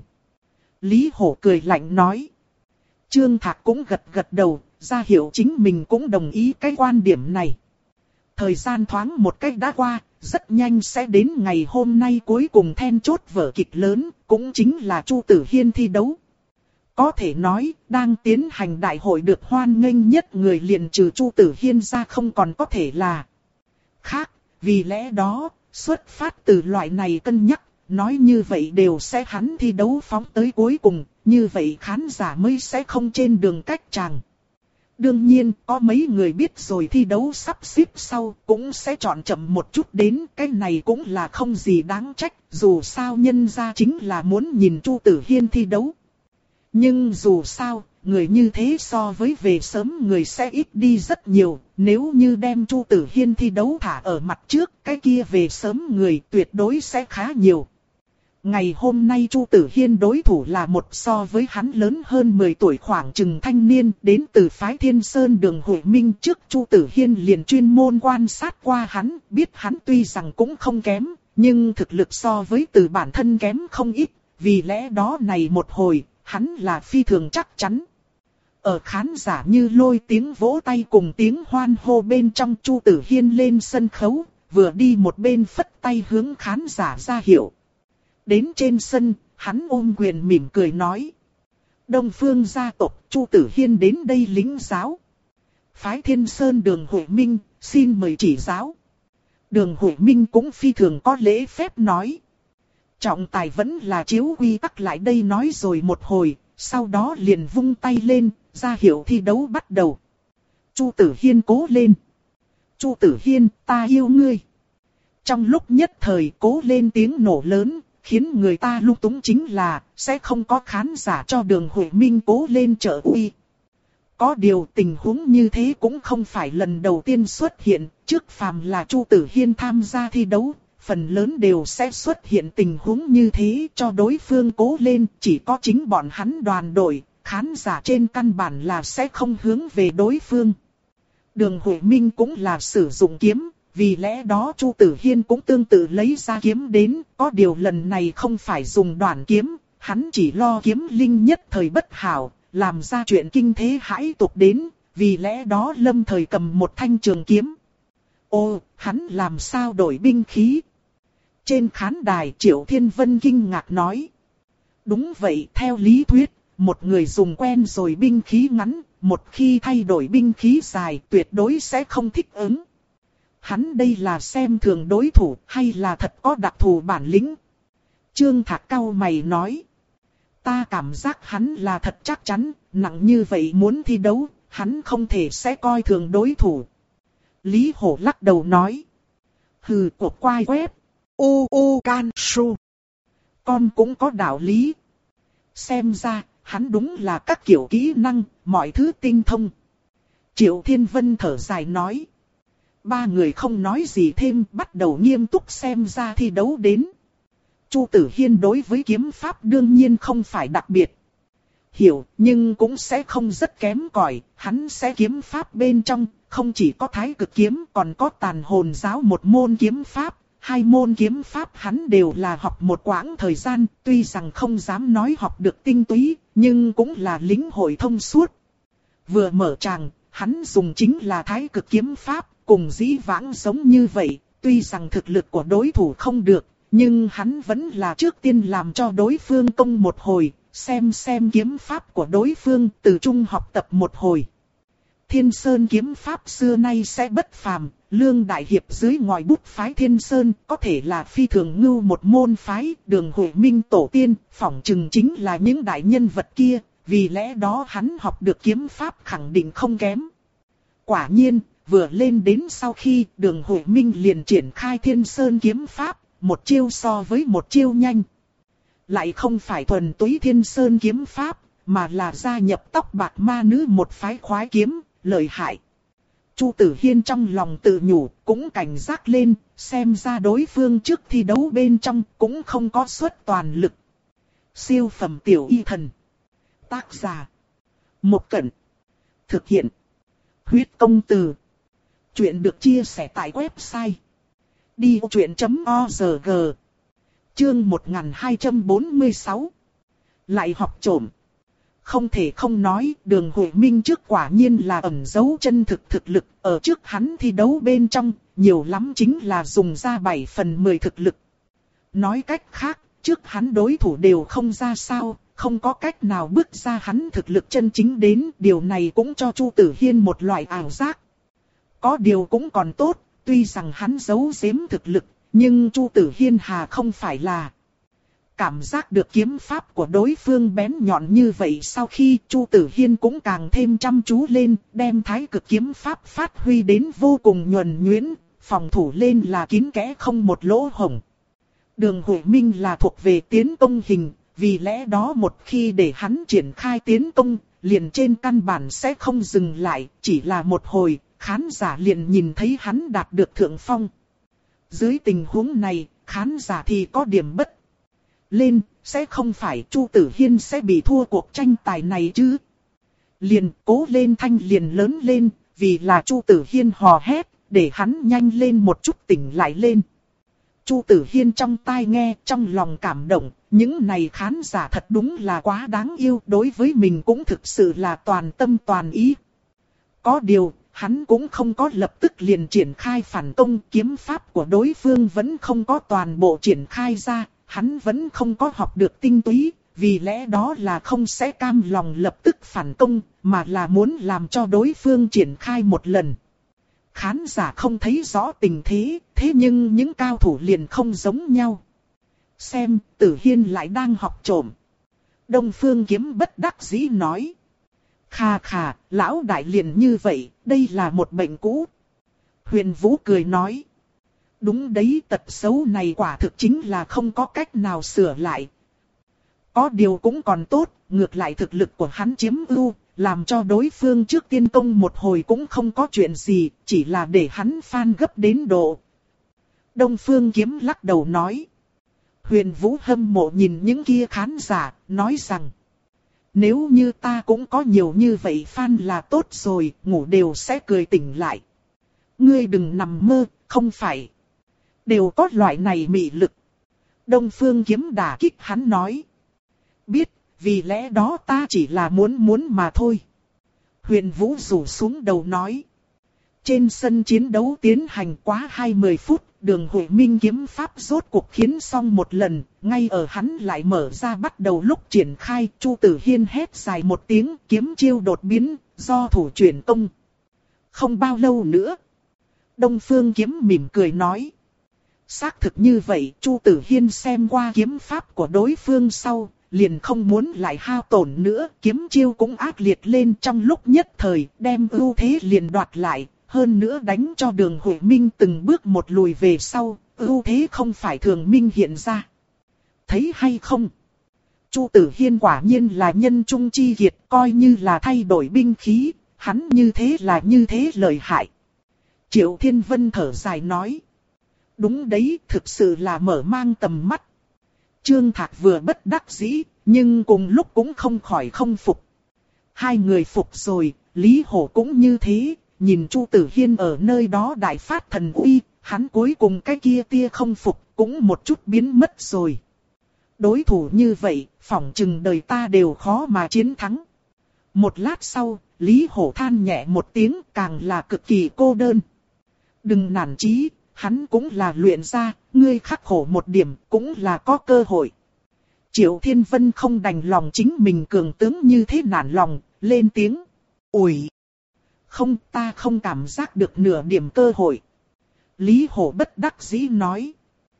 Lý Hổ cười lạnh nói. Trương Thạc cũng gật gật đầu, ra hiệu chính mình cũng đồng ý cái quan điểm này. Thời gian thoáng một cách đã qua, rất nhanh sẽ đến ngày hôm nay cuối cùng then chốt vở kịch lớn, cũng chính là Chu Tử Hiên thi đấu. Có thể nói, đang tiến hành đại hội được hoan nghênh nhất người liền trừ Chu Tử Hiên ra không còn có thể là khác, vì lẽ đó, xuất phát từ loại này cân nhắc, nói như vậy đều sẽ hắn thi đấu phóng tới cuối cùng, như vậy khán giả mới sẽ không trên đường cách chàng. Đương nhiên, có mấy người biết rồi thi đấu sắp xếp sau, cũng sẽ chọn chậm một chút đến, cái này cũng là không gì đáng trách, dù sao nhân ra chính là muốn nhìn Chu Tử Hiên thi đấu. Nhưng dù sao, người như thế so với về sớm người sẽ ít đi rất nhiều, nếu như đem Chu Tử Hiên thi đấu thả ở mặt trước, cái kia về sớm người tuyệt đối sẽ khá nhiều. Ngày hôm nay Chu Tử Hiên đối thủ là một so với hắn lớn hơn mười tuổi khoảng chừng thanh niên đến từ phái Thiên Sơn Đường Huệ Minh. Trước Chu Tử Hiên liền chuyên môn quan sát qua hắn, biết hắn tuy rằng cũng không kém, nhưng thực lực so với từ bản thân kém không ít, vì lẽ đó này một hồi, hắn là phi thường chắc chắn. Ở khán giả như lôi tiếng vỗ tay cùng tiếng hoan hô bên trong, Chu Tử Hiên lên sân khấu, vừa đi một bên phất tay hướng khán giả ra hiệu. Đến trên sân, hắn ôm quyền mỉm cười nói. Đông Phương gia tộc Chu Tử Hiên đến đây lĩnh giáo. Phái Thiên Sơn Đường Huệ Minh, xin mời chỉ giáo. Đường Huệ Minh cũng phi thường có lễ phép nói. Trọng tài vẫn là chiếu quy tắc lại đây nói rồi một hồi, sau đó liền vung tay lên, ra hiệu thi đấu bắt đầu. Chu Tử Hiên cố lên. Chu Tử Hiên, ta yêu ngươi. Trong lúc nhất thời cố lên tiếng nổ lớn, khiến người ta lung túng chính là, sẽ không có khán giả cho Đường Huệ Minh cố lên trợ uy. Có điều tình huống như thế cũng không phải lần đầu tiên xuất hiện, trước phàm là Chu Tử Hiên tham gia thi đấu, phần lớn đều sẽ xuất hiện tình huống như thế cho đối phương cố lên, chỉ có chính bọn hắn đoàn đội, khán giả trên căn bản là sẽ không hướng về đối phương. Đường Huệ Minh cũng là sử dụng kiếm. Vì lẽ đó Chu Tử Hiên cũng tương tự lấy ra kiếm đến, có điều lần này không phải dùng đoạn kiếm, hắn chỉ lo kiếm linh nhất thời bất hảo, làm ra chuyện kinh thế hãi tục đến, vì lẽ đó lâm thời cầm một thanh trường kiếm. Ô, hắn làm sao đổi binh khí? Trên khán đài Triệu Thiên Vân kinh ngạc nói. Đúng vậy, theo lý thuyết, một người dùng quen rồi binh khí ngắn, một khi thay đổi binh khí dài tuyệt đối sẽ không thích ứng. Hắn đây là xem thường đối thủ hay là thật có đặc thù bản lĩnh? Trương Thạc cau mày nói. Ta cảm giác hắn là thật chắc chắn, nặng như vậy muốn thi đấu, hắn không thể sẽ coi thường đối thủ. Lý Hổ lắc đầu nói. Hừ, cuộc quai quét. U u can su. Con cũng có đạo lý. Xem ra, hắn đúng là các kiểu kỹ năng, mọi thứ tinh thông. Triệu Thiên Vân thở dài nói. Ba người không nói gì thêm, bắt đầu nghiêm túc xem ra thi đấu đến. Chu Tử Hiên đối với kiếm pháp đương nhiên không phải đặc biệt hiểu, nhưng cũng sẽ không rất kém cỏi. Hắn sẽ kiếm pháp bên trong, không chỉ có thái cực kiếm còn có tàn hồn giáo một môn kiếm pháp. Hai môn kiếm pháp hắn đều là học một quãng thời gian, tuy rằng không dám nói học được tinh túy, nhưng cũng là lĩnh hội thông suốt. Vừa mở tràng, hắn dùng chính là thái cực kiếm pháp. Cùng dĩ vãng giống như vậy, tuy rằng thực lực của đối thủ không được, nhưng hắn vẫn là trước tiên làm cho đối phương công một hồi, xem xem kiếm pháp của đối phương từ trung học tập một hồi. Thiên Sơn kiếm pháp xưa nay sẽ bất phàm, Lương Đại Hiệp dưới ngòi bút phái Thiên Sơn có thể là phi thường ngưu một môn phái, Đường Huệ Minh tổ tiên, phỏng chừng chính là những đại nhân vật kia, vì lẽ đó hắn học được kiếm pháp khẳng định không kém. Quả nhiên, vừa lên đến sau khi Đường Huệ Minh liền triển khai Thiên Sơn kiếm pháp, một chiêu so với một chiêu nhanh. Lại không phải thuần túy Thiên Sơn kiếm pháp, mà là gia nhập tóc bạc ma nữ một phái khoái kiếm, lợi hại. Chu Tử Hiên trong lòng tự nhủ, cũng cảnh giác lên, xem ra đối phương trước thi đấu bên trong cũng không có suất toàn lực. Siêu phẩm tiểu y thần. Tác giả: Một Cẩn. Thực hiện: Huyết Công Từ. Chuyện được chia sẻ tại website đi vô chuyện chấm org. Chương một nghìn hai trăm bốn mươi sáu. Lại học trộm. Không thể không nói, Đường Huệ Minh trước quả nhiên là ẩn giấu chân thực thực lực, ở trước hắn thi đấu bên trong, nhiều lắm chính là dùng ra bảy phần mười thực lực. Nói cách khác, trước hắn đối thủ đều không ra sao, không có cách nào bước ra hắn thực lực chân chính đến, điều này cũng cho Chu Tử Hiên một loại ảo giác. Có điều cũng còn tốt, tuy rằng hắn giấu giếm thực lực, nhưng Chu Tử Hiên hà không phải là... Cảm giác được kiếm pháp của đối phương bén nhọn như vậy, sau khi Chu Tử Hiên cũng càng thêm chăm chú lên, đem thái cực kiếm pháp phát huy đến vô cùng nhuần nhuyễn, phòng thủ lên là kín kẽ không một lỗ hổng. Đường Huệ Minh là thuộc về tiến công hình, vì lẽ đó một khi để hắn triển khai tiến công, liền trên căn bản sẽ không dừng lại, chỉ là một hồi, khán giả liền nhìn thấy hắn đạt được thượng phong. Dưới tình huống này, khán giả thì có điểm bất lên, sẽ không phải Chu Tử Hiên sẽ bị thua cuộc tranh tài này chứ. Liền cố lên thanh liền lớn lên, vì là Chu Tử Hiên hò hét, để hắn nhanh lên một chút tỉnh lại lên. Chu Tử Hiên trong tai nghe, trong lòng cảm động, những này khán giả thật đúng là quá đáng yêu, đối với mình cũng thực sự là toàn tâm toàn ý. Có điều, hắn cũng không có lập tức liền triển khai phản công, kiếm pháp của đối phương vẫn không có toàn bộ triển khai ra. Hắn vẫn không có học được tinh túy, vì lẽ đó là không sẽ cam lòng lập tức phản công, mà là muốn làm cho đối phương triển khai một lần. Khán giả không thấy rõ tình thế, thế nhưng những cao thủ liền không giống nhau. Xem, Tử Hiên lại đang học trộm. Đông Phương Kiếm bất đắc dĩ nói. Khà khà, lão đại liền như vậy, đây là một bệnh cũ. Huyền Vũ cười nói. Đúng đấy, tật xấu này quả thực chính là không có cách nào sửa lại. Có điều cũng còn tốt, ngược lại thực lực của hắn chiếm ưu, làm cho đối phương trước tiên công một hồi cũng không có chuyện gì, chỉ là để hắn phan gấp đến độ. Đông Phương Kiếm lắc đầu nói. Huyền Vũ hâm mộ nhìn những kia khán giả, nói rằng. Nếu như ta cũng có nhiều như vậy fan là tốt rồi, ngủ đều sẽ cười tỉnh lại. Ngươi đừng nằm mơ, không phải. Đều có loại này mị lực. Đông Phương Kiếm đả kích hắn nói. Biết, vì lẽ đó ta chỉ là muốn muốn mà thôi. Huyền Vũ rủ xuống đầu nói. Trên sân chiến đấu tiến hành quá hai mươi phút, Đường Huệ Minh kiếm pháp rốt cuộc khiến xong một lần, ngay ở hắn lại mở ra bắt đầu lúc triển khai, Chu Tử Hiên hét dài một tiếng, kiếm chiêu đột biến, do thủ chuyển công. Không bao lâu nữa. Đông Phương Kiếm mỉm cười nói. Xác thực như vậy, Chu Tử Hiên xem qua kiếm pháp của đối phương sau, liền không muốn lại hao tổn nữa, kiếm chiêu cũng ác liệt lên trong lúc nhất thời, đem ưu thế liền đoạt lại, hơn nữa đánh cho Đường Huệ Minh từng bước một lùi về sau, ưu thế không phải thường minh hiện ra. Thấy hay không? Chu Tử Hiên quả nhiên là nhân trung chi kiệt, coi như là thay đổi binh khí, hắn như thế là như thế lợi hại. Triệu Thiên Vân thở dài nói. Đúng đấy, thực sự là mở mang tầm mắt. Trương Thạc vừa bất đắc dĩ, nhưng cùng lúc cũng không khỏi không phục. Hai người phục rồi, Lý Hổ cũng như thế, nhìn Chu Tử Hiên ở nơi đó đại phát thần uy, hắn cuối cùng cái kia tia không phục, cũng một chút biến mất rồi. Đối thủ như vậy, phỏng chừng đời ta đều khó mà chiến thắng. Một lát sau, Lý Hổ than nhẹ một tiếng, càng là cực kỳ cô đơn. Đừng nản chí. Hắn cũng là luyện ra, ngươi khắc khổ một điểm, cũng là có cơ hội. Triệu Thiên Vân không đành lòng chính mình cường tướng như thế nản lòng, lên tiếng. Ủi! Không, ta không cảm giác được nửa điểm cơ hội. Lý Hổ bất đắc dĩ nói.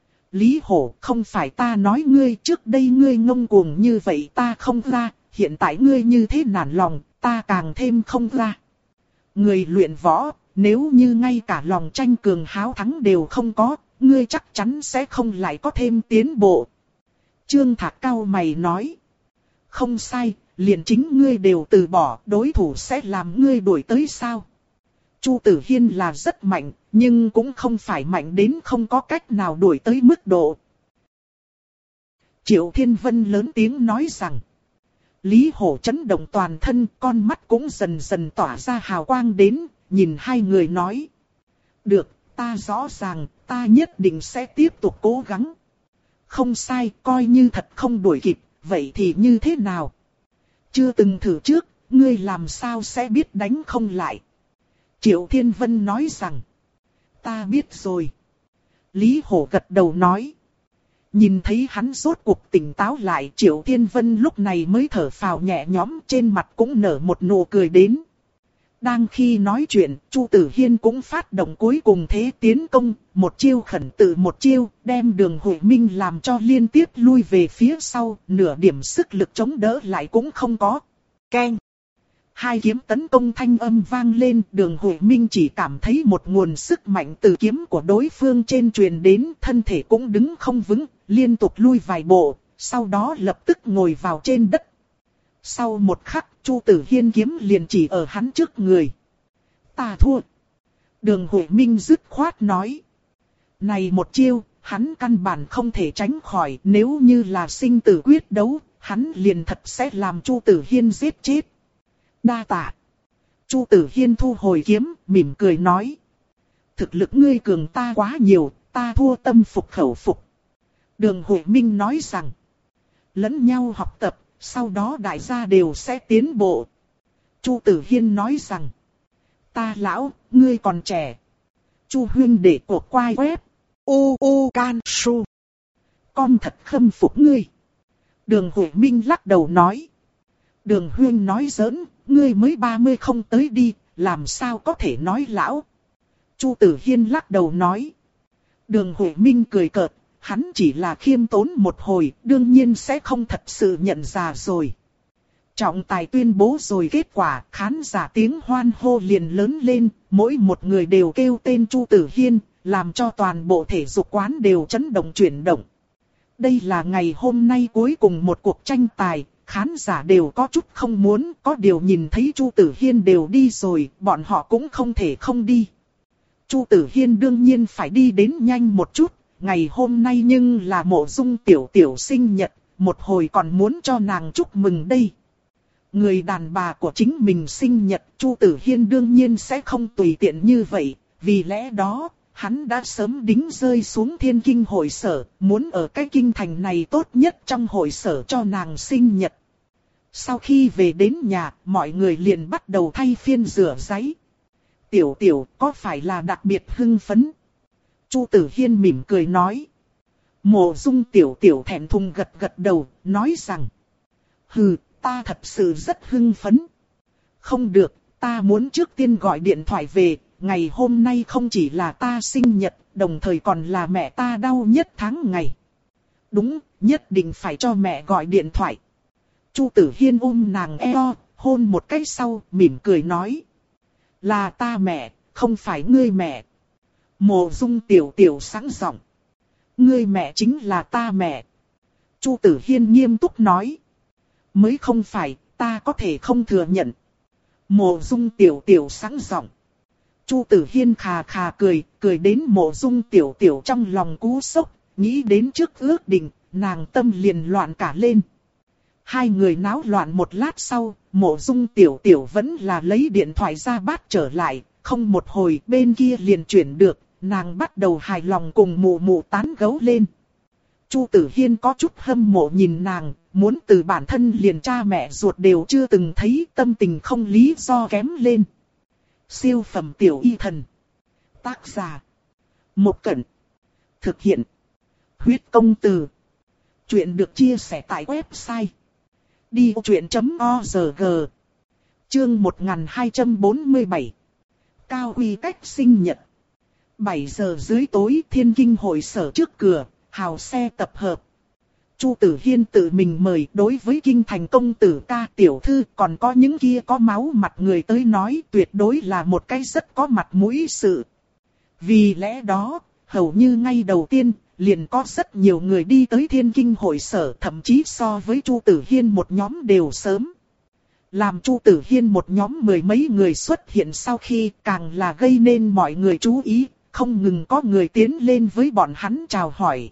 Lý Hổ, không phải ta nói ngươi, trước đây ngươi ngông cuồng như vậy ta không ra, hiện tại ngươi như thế nản lòng, ta càng thêm không ra. Người luyện võ, nếu như ngay cả lòng tranh cường háo thắng đều không có, ngươi chắc chắn sẽ không lại có thêm tiến bộ. Trương Thạc cau mày nói. Không sai, liền chính ngươi đều từ bỏ, đối thủ sẽ làm ngươi đuổi tới sao? Chu Tử Hiên là rất mạnh, nhưng cũng không phải mạnh đến không có cách nào đuổi tới mức độ. Triệu Thiên Vân lớn tiếng nói rằng. Lý Hổ chấn động toàn thân, con mắt cũng dần dần tỏa ra hào quang đến, nhìn hai người nói. Được, ta rõ ràng, ta nhất định sẽ tiếp tục cố gắng. Không sai, coi như thật không đuổi kịp, vậy thì như thế nào? Chưa từng thử trước, ngươi làm sao sẽ biết đánh không lại? Triệu Thiên Vân nói rằng. Ta biết rồi. Lý Hổ gật đầu nói. Nhìn thấy hắn rốt cuộc tỉnh táo lại, Triệu Thiên Vân lúc này mới thở phào nhẹ nhõm, trên mặt cũng nở một nụ cười đến. Đang khi nói chuyện, Chu Tử Hiên cũng phát động cuối cùng thế tiến công, một chiêu khẩn tự một chiêu, đem Đường Huệ Minh làm cho liên tiếp lui về phía sau, nửa điểm sức lực chống đỡ lại cũng không có. Keng! Hai kiếm tấn công thanh âm vang lên, Đường Huệ Minh chỉ cảm thấy một nguồn sức mạnh từ kiếm của đối phương trên truyền đến, thân thể cũng đứng không vững, liên tục lui vài bộ, sau đó lập tức ngồi vào trên đất. Sau một khắc, Chu Tử Hiên kiếm liền chỉ ở hắn trước người. Ta thua. Đường Huệ Minh dứt khoát nói. Này một chiêu, hắn căn bản không thể tránh khỏi, nếu như là sinh tử quyết đấu, hắn liền thật sẽ làm Chu Tử Hiên giết chết. Đa tạ. Chu Tử Hiên thu hồi kiếm, mỉm cười nói. Thực lực ngươi cường ta quá nhiều, ta thua tâm phục khẩu phục. Đường Huệ Minh nói rằng. Lẫn nhau học tập, sau đó đại gia đều sẽ tiến bộ. Chu Tử Hiên nói rằng. Ta lão, ngươi còn trẻ. Chu huynh để cuộc quay web. U U Can Su. Con thật khâm phục ngươi. Đường Huệ Minh lắc đầu nói. Đường huynh nói giỡn, ngươi mới ba mươi không tới đi, làm sao có thể nói lão. Chu Tử Hiên lắc đầu nói. Đường Huệ Minh cười cợt, hắn chỉ là khiêm tốn một hồi, đương nhiên sẽ không thật sự nhận ra rồi. Trọng tài tuyên bố rồi kết quả, khán giả tiếng hoan hô liền lớn lên, mỗi một người đều kêu tên Chu Tử Hiên, làm cho toàn bộ thể dục quán đều chấn động chuyển động. Đây là ngày hôm nay cuối cùng một cuộc tranh tài, khán giả đều có chút không muốn, có điều nhìn thấy Chu Tử Hiên đều đi rồi, bọn họ cũng không thể không đi. Chu Tử Hiên đương nhiên phải đi đến nhanh một chút, ngày hôm nay nhưng là Mộ Dung tiểu tiểu sinh nhật, một hồi còn muốn cho nàng chúc mừng đây. Người đàn bà của chính mình sinh nhật, Chu Tử Hiên đương nhiên sẽ không tùy tiện như vậy, vì lẽ đó, hắn đã sớm đính rơi xuống Thiên Kinh hội sở, muốn ở cái kinh thành này tốt nhất trong hội sở cho nàng sinh nhật. Sau khi về đến nhà, mọi người liền bắt đầu thay phiên rửa ráy. Tiểu tiểu có phải là đặc biệt hưng phấn? Chu Tử Hiên mỉm cười nói. Mộ Dung tiểu tiểu thẹn thùng gật gật đầu, nói rằng. Hừ, ta thật sự rất hưng phấn. Không được, ta muốn trước tiên gọi điện thoại về, ngày hôm nay không chỉ là ta sinh nhật, đồng thời còn là mẹ ta đau nhất tháng ngày. Đúng, nhất định phải cho mẹ gọi điện thoại. Chu Tử Hiên ôm nàng eo, hôn một cái sau, mỉm cười nói. Là ta mẹ, không phải ngươi mẹ. Mộ Dung tiểu tiểu sáng giọng. Ngươi mẹ chính là ta mẹ. Chu Tử Hiên nghiêm túc nói. Mới không phải, ta có thể không thừa nhận. Mộ Dung tiểu tiểu sáng giọng. Chu Tử Hiên khà khà cười, cười đến Mộ Dung tiểu tiểu trong lòng cú sốc, nghĩ đến trước ước định, nàng tâm liền loạn cả lên. Hai người náo loạn một lát sau, Mộ Dung tiểu tiểu vẫn là lấy điện thoại ra bắt trở lại, không một hồi bên kia liền chuyển được, nàng bắt đầu hài lòng cùng mụ mụ tán gẫu lên. Chu Tử Hiên có chút hâm mộ nhìn nàng, muốn từ bản thân liền cha mẹ ruột đều chưa từng thấy, tâm tình không lý do kém lên. Siêu phẩm tiểu y thần. Tác giả. Mộc Cẩn. Thực hiện. Huyết công từ. Chuyện được chia sẻ tại website. đi ô chuyện chấm o rờ giê. Chương một nghìn hai trăm bốn mươi bảy. Cao uy cách sinh nhật. bảy giờ dưới tối Thiên Kinh hội sở trước cửa, hào xe tập hợp. Chu Tử Hiên tự mình mời, đối với kinh thành công tử ca tiểu thư còn có những kia có máu mặt người tới nói tuyệt đối là một cái rất có mặt mũi sự. Vì lẽ đó, hầu như ngay đầu tiên, liền có rất nhiều người đi tới Thiên Kinh hội sở, thậm chí so với Chu Tử Hiên một nhóm đều sớm. Làm Chu Tử Hiên một nhóm mười mấy người xuất hiện sau khi càng là gây nên mọi người chú ý, không ngừng có người tiến lên với bọn hắn chào hỏi.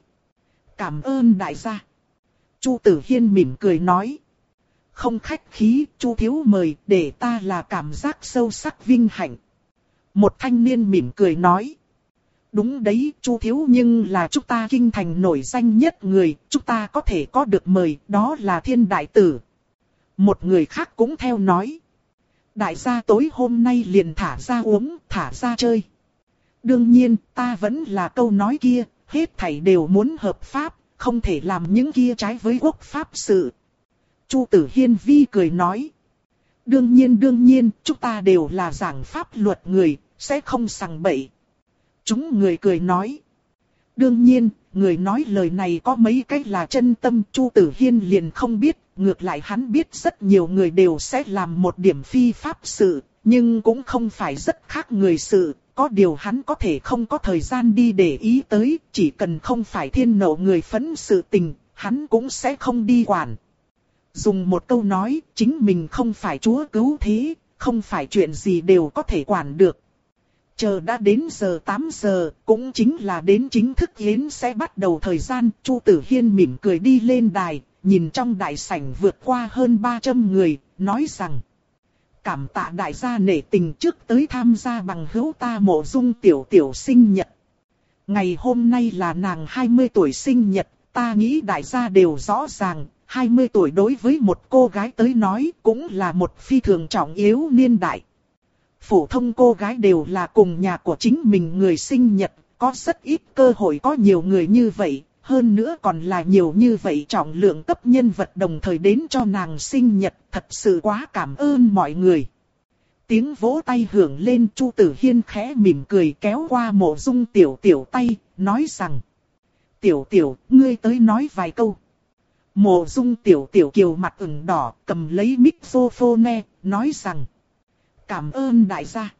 Cảm ơn đại gia. Chu Tử Hiên mỉm cười nói. Không khách khí, Chu thiếu mời, để ta là cảm giác sâu sắc vinh hạnh. Một thanh niên mỉm cười nói. Đúng đấy, Chu thiếu, nhưng là chúng ta kinh thành nổi danh nhất người, chúng ta có thể có được mời, đó là Thiên đại tử. Một người khác cũng theo nói. Đại gia tối hôm nay liền thả ra uống, thả ra chơi. Đương nhiên, ta vẫn là câu nói kia, hết thảy đều muốn hợp pháp, không thể làm những kia trái với quốc pháp sự. Chu Tử Hiên vi cười nói. Đương nhiên đương nhiên, chúng ta đều là giảng pháp luật người, sẽ không sằng bậy. Chúng người cười nói. Đương nhiên, người nói lời này có mấy cách là chân tâm, Chu Tử Hiên liền không biết, ngược lại hắn biết rất nhiều người đều sẽ làm một điểm phi pháp sự, nhưng cũng không phải rất khác người sự, có điều hắn có thể không có thời gian đi để ý tới, chỉ cần không phải thiên nộ người phẫn sự tình, hắn cũng sẽ không đi quản. Dùng một câu nói, chính mình không phải chúa cứu thế, không phải chuyện gì đều có thể quản được. Chờ đã đến giờ tám giờ, cũng chính là đến chính thức yến sẽ bắt đầu thời gian, Chu Tử Hiên mỉm cười đi lên đài, nhìn trong đại sảnh vượt qua hơn ba trăm người, nói rằng. Cảm tạ đại gia nể tình trước tới tham gia bằng hữu ta Mộ Dung tiểu tiểu sinh nhật. Ngày hôm nay là nàng hai mươi tuổi sinh nhật, ta nghĩ đại gia đều rõ ràng, hai mươi tuổi đối với một cô gái tới nói cũng là một phi thường trọng yếu niên đại. Phổ thông cô gái đều là cùng nhà của chính mình người sinh nhật, có rất ít cơ hội có nhiều người như vậy, hơn nữa còn là nhiều như vậy trọng lượng cấp nhân vật đồng thời đến cho nàng sinh nhật, thật sự quá cảm ơn mọi người. Tiếng vỗ tay hưởng lên, Chu Tử Hiên khẽ mỉm cười kéo qua Mộ Dung tiểu tiểu tay, nói rằng. Tiểu tiểu, ngươi tới nói vài câu. Mộ Dung tiểu tiểu kiều mặt ửng đỏ, cầm lấy microphone, nói rằng. Cảm ơn đại gia.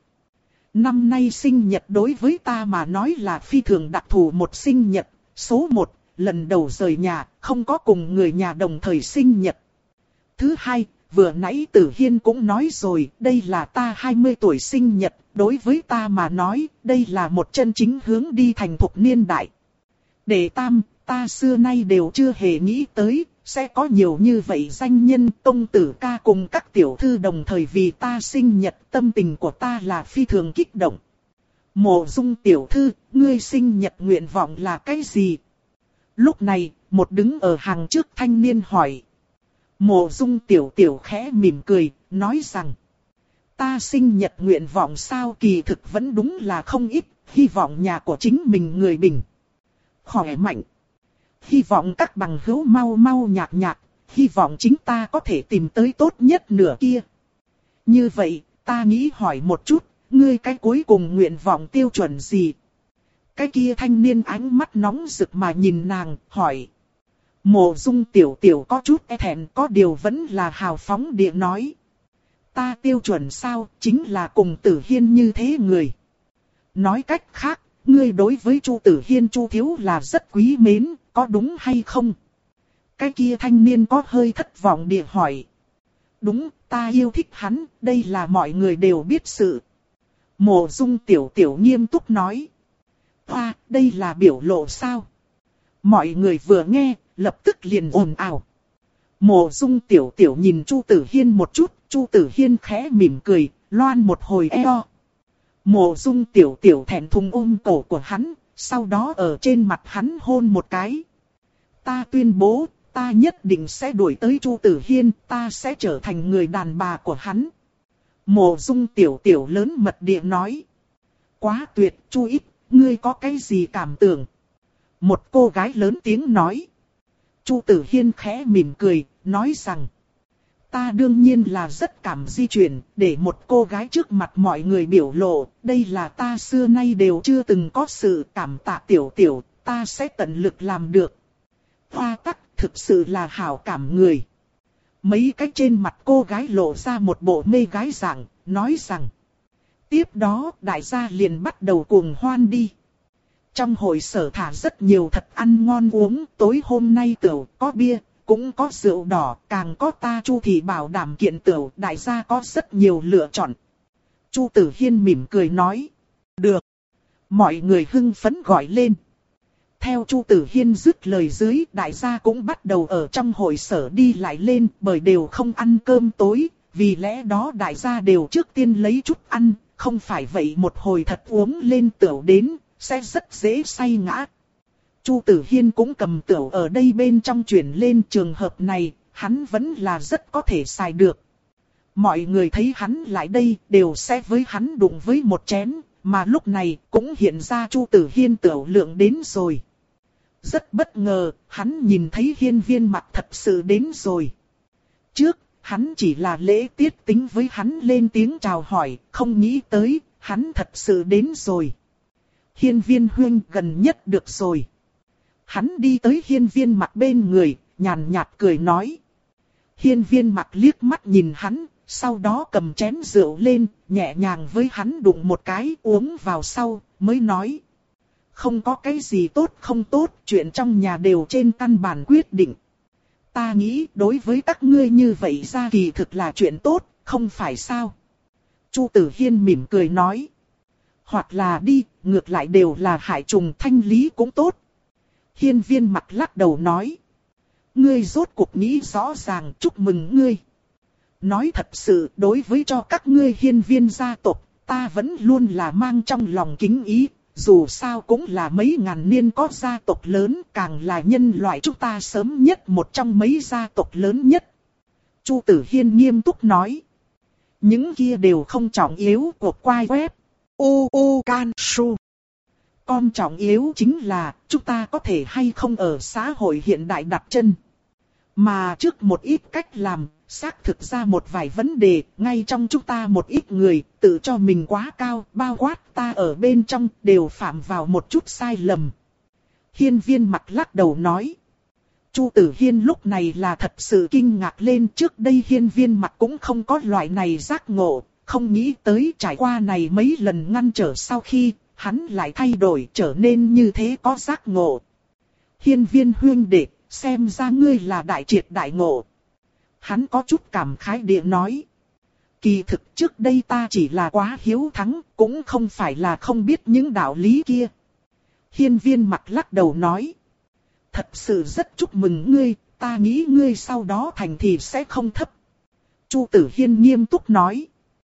Năm nay sinh nhật đối với ta mà nói là phi thường đặc thù một sinh nhật. Số một, lần đầu rời nhà, không có cùng người nhà đồng thời sinh nhật. Thứ hai, vừa nãy Tử Hiên cũng nói rồi, đây là ta hai mươi tuổi sinh nhật, đối với ta mà nói, đây là một chân chính hướng đi thành thục niên đại. Đệ tam, ta xưa nay đều chưa hề nghĩ tới, sẽ có nhiều như vậy danh nhân công tử ca cùng các tiểu thư đồng thời vì ta sinh nhật, tâm tình của ta là phi thường kích động. Mộ Dung tiểu thư, ngươi sinh nhật nguyện vọng là cái gì? Lúc này, một đứng ở hàng trước thanh niên hỏi. Mộ Dung tiểu tiểu khẽ mỉm cười, nói rằng. Ta sinh nhật nguyện vọng sao, kỳ thực vẫn đúng là không ít, hy vọng nhà của chính mình người bình khỏe mạnh. Hy vọng các bằng hữu mau mau nhạt nhạt, hy vọng chính ta có thể tìm tới tốt nhất nửa kia. Như vậy, ta nghĩ hỏi một chút, ngươi cái cuối cùng nguyện vọng tiêu chuẩn gì? Cái kia thanh niên ánh mắt nóng rực mà nhìn nàng, hỏi. Mộ Dung tiểu tiểu có chút e thẹn, có điều vẫn là hào phóng địa nói. Ta tiêu chuẩn sao, chính là cùng Tử Hiên như thế người. Nói cách khác, ngươi đối với Chu Tử Hiên Chu thiếu là rất quý mến, có đúng hay không? Cái kia thanh niên có hơi thất vọng địa hỏi. Đúng, ta yêu thích hắn, đây là mọi người đều biết sự. Mộ Dung tiểu tiểu nghiêm túc nói. À, đây là biểu lộ sao? Mọi người vừa nghe, lập tức liền ồn ào. Mộ Dung tiểu tiểu nhìn Chu Tử Hiên một chút, Chu Tử Hiên khẽ mỉm cười, loan một hồi eo. Mộ Dung tiểu tiểu thẹn thùng ôm cổ của hắn, sau đó ở trên mặt hắn hôn một cái. Ta tuyên bố, ta nhất định sẽ đuổi tới Chu Tử Hiên, ta sẽ trở thành người đàn bà của hắn. Mộ Dung tiểu tiểu lớn mật địa nói. Quá tuyệt, Chu ít, ngươi có cái gì cảm tưởng? Một cô gái lớn tiếng nói. Chu Tử Hiên khẽ mỉm cười, nói rằng. Ta đương nhiên là rất cảm di chuyển, để một cô gái trước mặt mọi người biểu lộ, đây là ta xưa nay đều chưa từng có sự cảm tạ tiểu tiểu, ta sẽ tận lực làm được. Hoa tắc, thực sự là hảo cảm người. Mấy cái trên mặt cô gái lộ ra một bộ mê gái dạng, nói rằng. Tiếp đó đại gia liền bắt đầu cuồng hoan đi. Trong hội sở thả rất nhiều thật ăn ngon uống, tối hôm nay tửu có bia, cũng có rượu đỏ, càng có ta Chu thị bảo đảm kiện tửu, đại gia có rất nhiều lựa chọn. Chu Tử Hiên mỉm cười nói. Được. Mọi người hưng phấn gọi lên. Theo Chu Tử Hiên dứt lời dưới, đại gia cũng bắt đầu ở trong hội sở đi lại lên, bởi đều không ăn cơm tối, vì lẽ đó đại gia đều trước tiên lấy chút ăn, không phải vậy một hồi thật uống lên tửu đến, sẽ rất dễ say ngã. Chu Tử Hiên cũng cầm tửu ở đây bên trong chuyển lên, trường hợp này, hắn vẫn là rất có thể xài được. Mọi người thấy hắn lại đây, đều sẽ với hắn đụng với một chén, mà lúc này cũng hiện ra Chu Tử Hiên tửu lượng đến rồi. Rất bất ngờ, hắn nhìn thấy Hiên Viên Mặc thật sự đến rồi. Trước, hắn chỉ là lễ tiết tính với hắn lên tiếng chào hỏi, không nghĩ tới, hắn thật sự đến rồi. Hiên Viên huynh gần nhất được rồi. Hắn đi tới Hiên Viên Mặc bên người, nhàn nhạt cười nói. Hiên Viên Mặc liếc mắt nhìn hắn, sau đó cầm chén rượu lên, nhẹ nhàng với hắn đụng một cái uống vào sau, mới nói. Không có cái gì tốt không tốt, chuyện trong nhà đều trên căn bản quyết định. Ta nghĩ đối với các ngươi như vậy ra kỳ thực là chuyện tốt, không phải sao? Chu Tử Hiên mỉm cười nói. Hoặc là đi, ngược lại đều là hại trùng, thanh lý cũng tốt. Hiên Viên Mặc lắc đầu nói. Ngươi rốt cuộc nghĩ rõ ràng, chúc mừng ngươi. Nói thật sự, đối với cho các ngươi Hiên Viên gia tộc, ta vẫn luôn là mang trong lòng kính ý. Dù sao cũng là mấy ngàn niên có gia tộc lớn, càng là nhân loại chúng ta sớm nhất một trong mấy gia tộc lớn nhất. Chu Tử Hiên nghiêm túc nói. Những kia đều không trọng yếu của quai web. U U Can Su. Con trọng yếu chính là chúng ta có thể hay không ở xã hội hiện đại đặt chân. Mà trước một ít cách làm, xác thực ra một vài vấn đề, ngay trong chúng ta một ít người, tự cho mình quá cao, bao quát ta ở bên trong, đều phạm vào một chút sai lầm. Hiên Viên Mặc lắc đầu nói. Chu Tử Hiên lúc này là thật sự kinh ngạc lên, trước đây Hiên Viên Mặc cũng không có loại này giác ngộ, không nghĩ tới trải qua này mấy lần ngăn trở sau khi, hắn lại thay đổi trở nên như thế có giác ngộ. Hiên Viên huynh đệ, xem ra ngươi là đại triệt đại ngộ. Hắn có chút cảm khái địa nói. Kỳ thực trước đây ta chỉ là quá hiếu thắng, cũng không phải là không biết những đạo lý kia. Hiên Viên Mặc lắc đầu nói. Thật sự rất chúc mừng ngươi, ta nghĩ ngươi sau đó thành thì sẽ không thấp. Chu Tử Hiên nghiêm túc nói.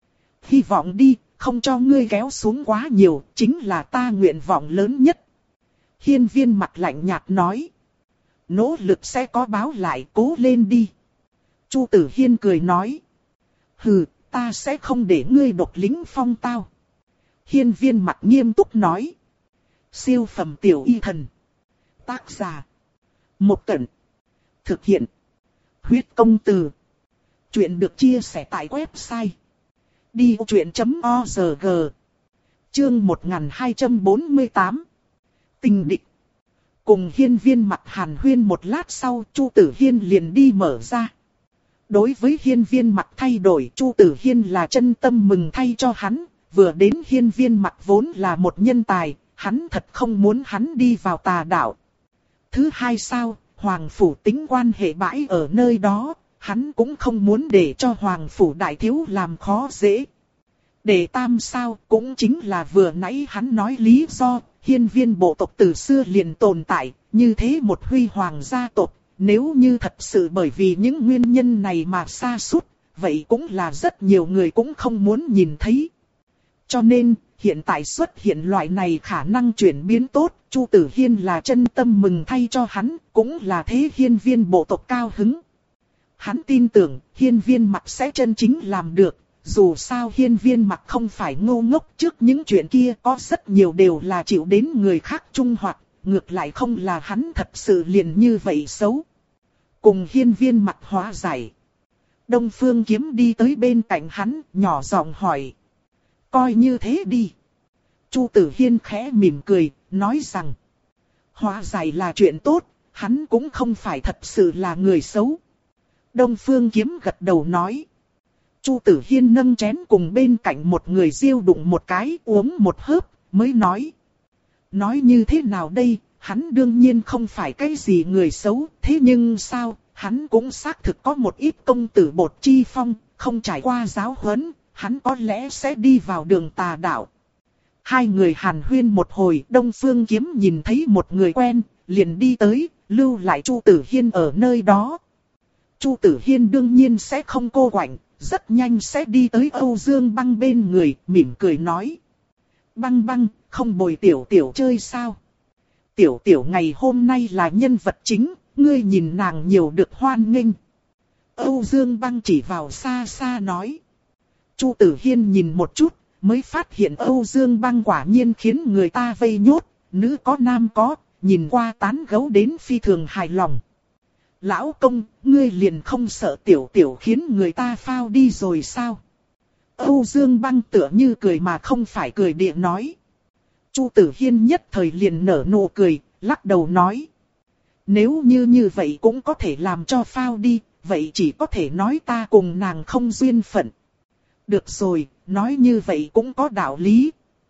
Hy vọng đi, không cho ngươi kéo xuống quá nhiều, chính là ta nguyện vọng lớn nhất. Hiên Viên Mặc lạnh nhạt nói. Nỗ lực sẽ có báo lại, cố lên đi. Chu Tử Hiên cười nói. Hừ, ta sẽ không để ngươi độc lính phong tao. Hiên Viên Mặc nghiêm túc nói. Siêu phẩm tiểu y thần. Tác giả. Một Cẩn. Thực hiện. Huyết công từ. Chuyện được chia sẻ tại website. đi vô chuyện chấm org. Chương một nghìn hai trăm bốn mươi tám. Tình địch. Cùng Hiên Viên Mặc hàn huyên một lát sau, Chu Tử Hiên liền đi mở ra. Đối với Hiên Viên Mặc thay đổi, Chu Tử Hiên là chân tâm mừng thay cho hắn. Vừa đến Hiên Viên Mặc vốn là một nhân tài, hắn thật không muốn hắn đi vào tà đạo. Thứ hai sao, Hoàng Phủ tính quan hệ bãi ở nơi đó, hắn cũng không muốn để cho Hoàng Phủ đại thiếu làm khó dễ. Để tam sao, cũng chính là vừa nãy hắn nói lý do, Hiên Viên bộ tộc từ xưa liền tồn tại, như thế một huy hoàng gia tộc. Nếu như thật sự bởi vì những nguyên nhân này mà sa sút, vậy cũng là rất nhiều người cũng không muốn nhìn thấy. Cho nên, hiện tại xuất hiện loại này khả năng chuyển biến tốt, Chu Tử Hiên là chân tâm mừng thay cho hắn, cũng là thế Hiên Viên bộ tộc cao hứng. Hắn tin tưởng, Hiên Viên Mặc sẽ chân chính làm được, dù sao Hiên Viên Mặc không phải ngu ngốc, trước những chuyện kia có rất nhiều đều là chịu đến người khác trung hoạt. Ngược lại không là hắn thật sự liền như vậy xấu. Cùng Hiên Viên Mặc hóa giải. Đông Phương Kiếm đi tới bên cạnh hắn, nhỏ giọng hỏi. Coi như thế đi. Chu Tử Hiên khẽ mỉm cười, nói rằng. Hóa giải là chuyện tốt, hắn cũng không phải thật sự là người xấu. Đông Phương Kiếm gật đầu nói. Chu Tử Hiên nâng chén cùng bên cạnh một người riêu đụng một cái, uống một hớp, mới nói. Nói như thế nào đây, hắn đương nhiên không phải cái gì người xấu, thế nhưng sao, hắn cũng xác thực có một ít công tử bột chi phong, không trải qua giáo huấn, hắn có lẽ sẽ đi vào đường tà đạo. Hai người hàn huyên một hồi, Đông Phương Kiếm nhìn thấy một người quen, liền đi tới, lưu lại Chu Tử Hiên ở nơi đó. Chu Tử Hiên đương nhiên sẽ không cô quạnh, rất nhanh sẽ đi tới Âu Dương Băng bên người, mỉm cười nói. Băng Băng, không bồi tiểu tiểu chơi sao? Tiểu tiểu ngày hôm nay là nhân vật chính, ngươi nhìn nàng nhiều được hoan nghênh. Âu Dương Băng chỉ vào xa xa nói. Chu Tử Hiên nhìn một chút, mới phát hiện Âu Dương Băng quả nhiên khiến người ta vây nhốt, nữ có nam có, nhìn qua tán gẫu đến phi thường hài lòng. Lão công, ngươi liền không sợ tiểu tiểu khiến người ta phao đi rồi sao? Âu Dương Băng tựa như cười mà không phải cười địa nói. Chu Tử Hiên nhất thời liền nở nụ cười, lắc đầu nói. Nếu như như vậy cũng có thể làm cho phao đi, vậy chỉ có thể nói ta cùng nàng không duyên phận. Được rồi, nói như vậy cũng có đạo lý.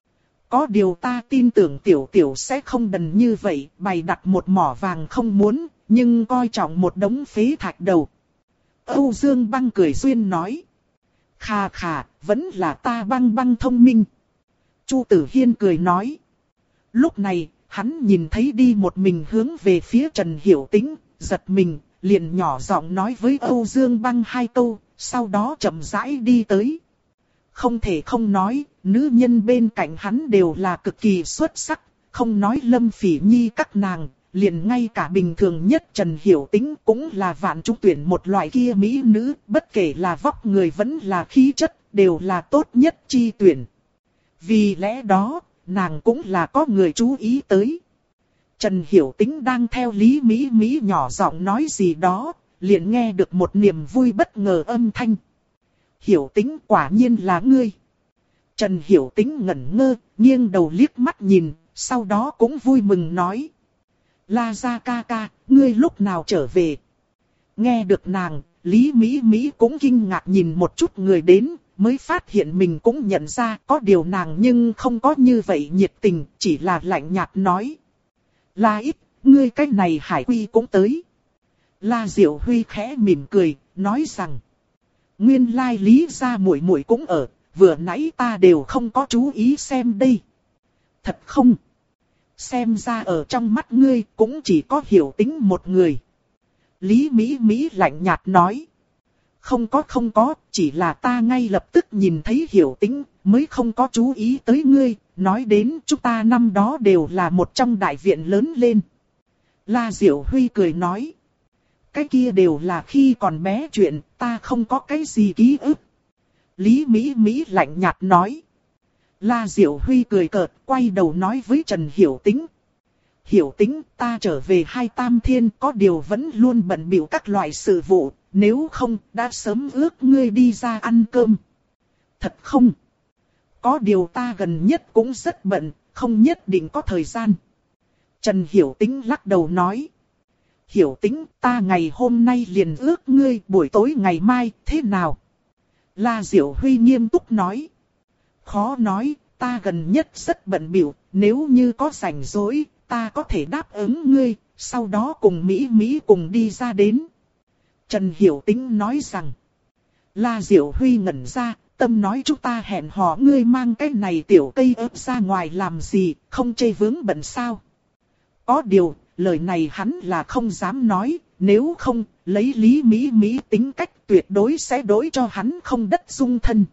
Có điều ta tin tưởng tiểu tiểu sẽ không đần như vậy, bày đặt một mỏ vàng không muốn, nhưng coi trọng một đống phế thạch đầu. Âu Dương Băng cười duyên nói. Khà khà, vẫn là ta Băng Băng thông minh. Chu Tử Hiên cười nói. Lúc này, hắn nhìn thấy đi một mình hướng về phía Trần Hiểu Tĩnh, giật mình, liền nhỏ giọng nói với Âu Dương Băng hai câu, sau đó chậm rãi đi tới. Không thể không nói, nữ nhân bên cạnh hắn đều là cực kỳ xuất sắc, không nói Lâm Phỉ Nhi các nàng, liền ngay cả bình thường nhất Trần Hiểu Tĩnh cũng là vạn chúng tuyển một loại kia mỹ nữ, bất kể là vóc người vẫn là khí chất, đều là tốt nhất chi tuyển. Vì lẽ đó, nàng cũng là có người chú ý tới. Trần Hiểu Tĩnh đang theo Lý Mỹ Mỹ nhỏ giọng nói gì đó, liền nghe được một niềm vui bất ngờ âm thanh. Hiểu Tĩnh quả nhiên là ngươi. Trần Hiểu Tĩnh ngẩn ngơ, nghiêng đầu liếc mắt nhìn, sau đó cũng vui mừng nói. La Gia ca ca, ngươi lúc nào trở về? Nghe được nàng, Lý Mỹ Mỹ cũng kinh ngạc nhìn một chút người đến, mới phát hiện mình cũng nhận ra có điều nàng nhưng không có như vậy nhiệt tình, chỉ là lạnh nhạt nói. La ít, ngươi cách này Hải Quy cũng tới. La Diệu Huy khẽ mỉm cười, nói rằng. Nguyên lai Lý gia muội muội cũng ở, vừa nãy ta đều không có chú ý xem đây. Thật không? Xem ra ở trong mắt ngươi cũng chỉ có Hiểu Tĩnh một người. Lý Mỹ Mỹ lạnh nhạt nói. Không có không có, chỉ là ta ngay lập tức nhìn thấy Hiểu Tĩnh, mới không có chú ý tới ngươi, nói đến chúng ta năm đó đều là một trong đại viện lớn lên. La Diệu Huy cười nói. Cái kia đều là khi còn bé chuyện, ta không có cái gì ký ức. Lý Mỹ Mỹ lạnh nhạt nói. La Diệu Huy cười cợt, quay đầu nói với Trần Hiểu Tĩnh. Hiểu Tĩnh, ta trở về Hai Tam Thiên, có điều vẫn luôn bận bịu các loại sự vụ, nếu không, đã sớm ước ngươi đi ra ăn cơm. Thật không? Có điều ta gần nhất cũng rất bận, không nhất định có thời gian. Trần Hiểu Tĩnh lắc đầu nói. Hiểu Tĩnh, ta ngày hôm nay liền ước ngươi buổi tối ngày mai, thế nào? La Diệu Huy nghiêm túc nói. Khó nói, ta gần nhất rất bận bịu, nếu như có rảnh rỗi, ta có thể đáp ứng ngươi, sau đó cùng Mỹ Mỹ cùng đi ra đến. Trần Hiểu Tĩnh nói rằng. La Diệu Huy ngẩn ra, tâm nói chúng ta hẹn hò ngươi mang cái này tiểu cây ớt ra ngoài làm gì, không chê vướng bận sao? Có điều, lời này hắn là không dám nói, nếu không, lấy Lý Mỹ Mỹ tính cách tuyệt đối sẽ đối cho hắn không đất dung thân.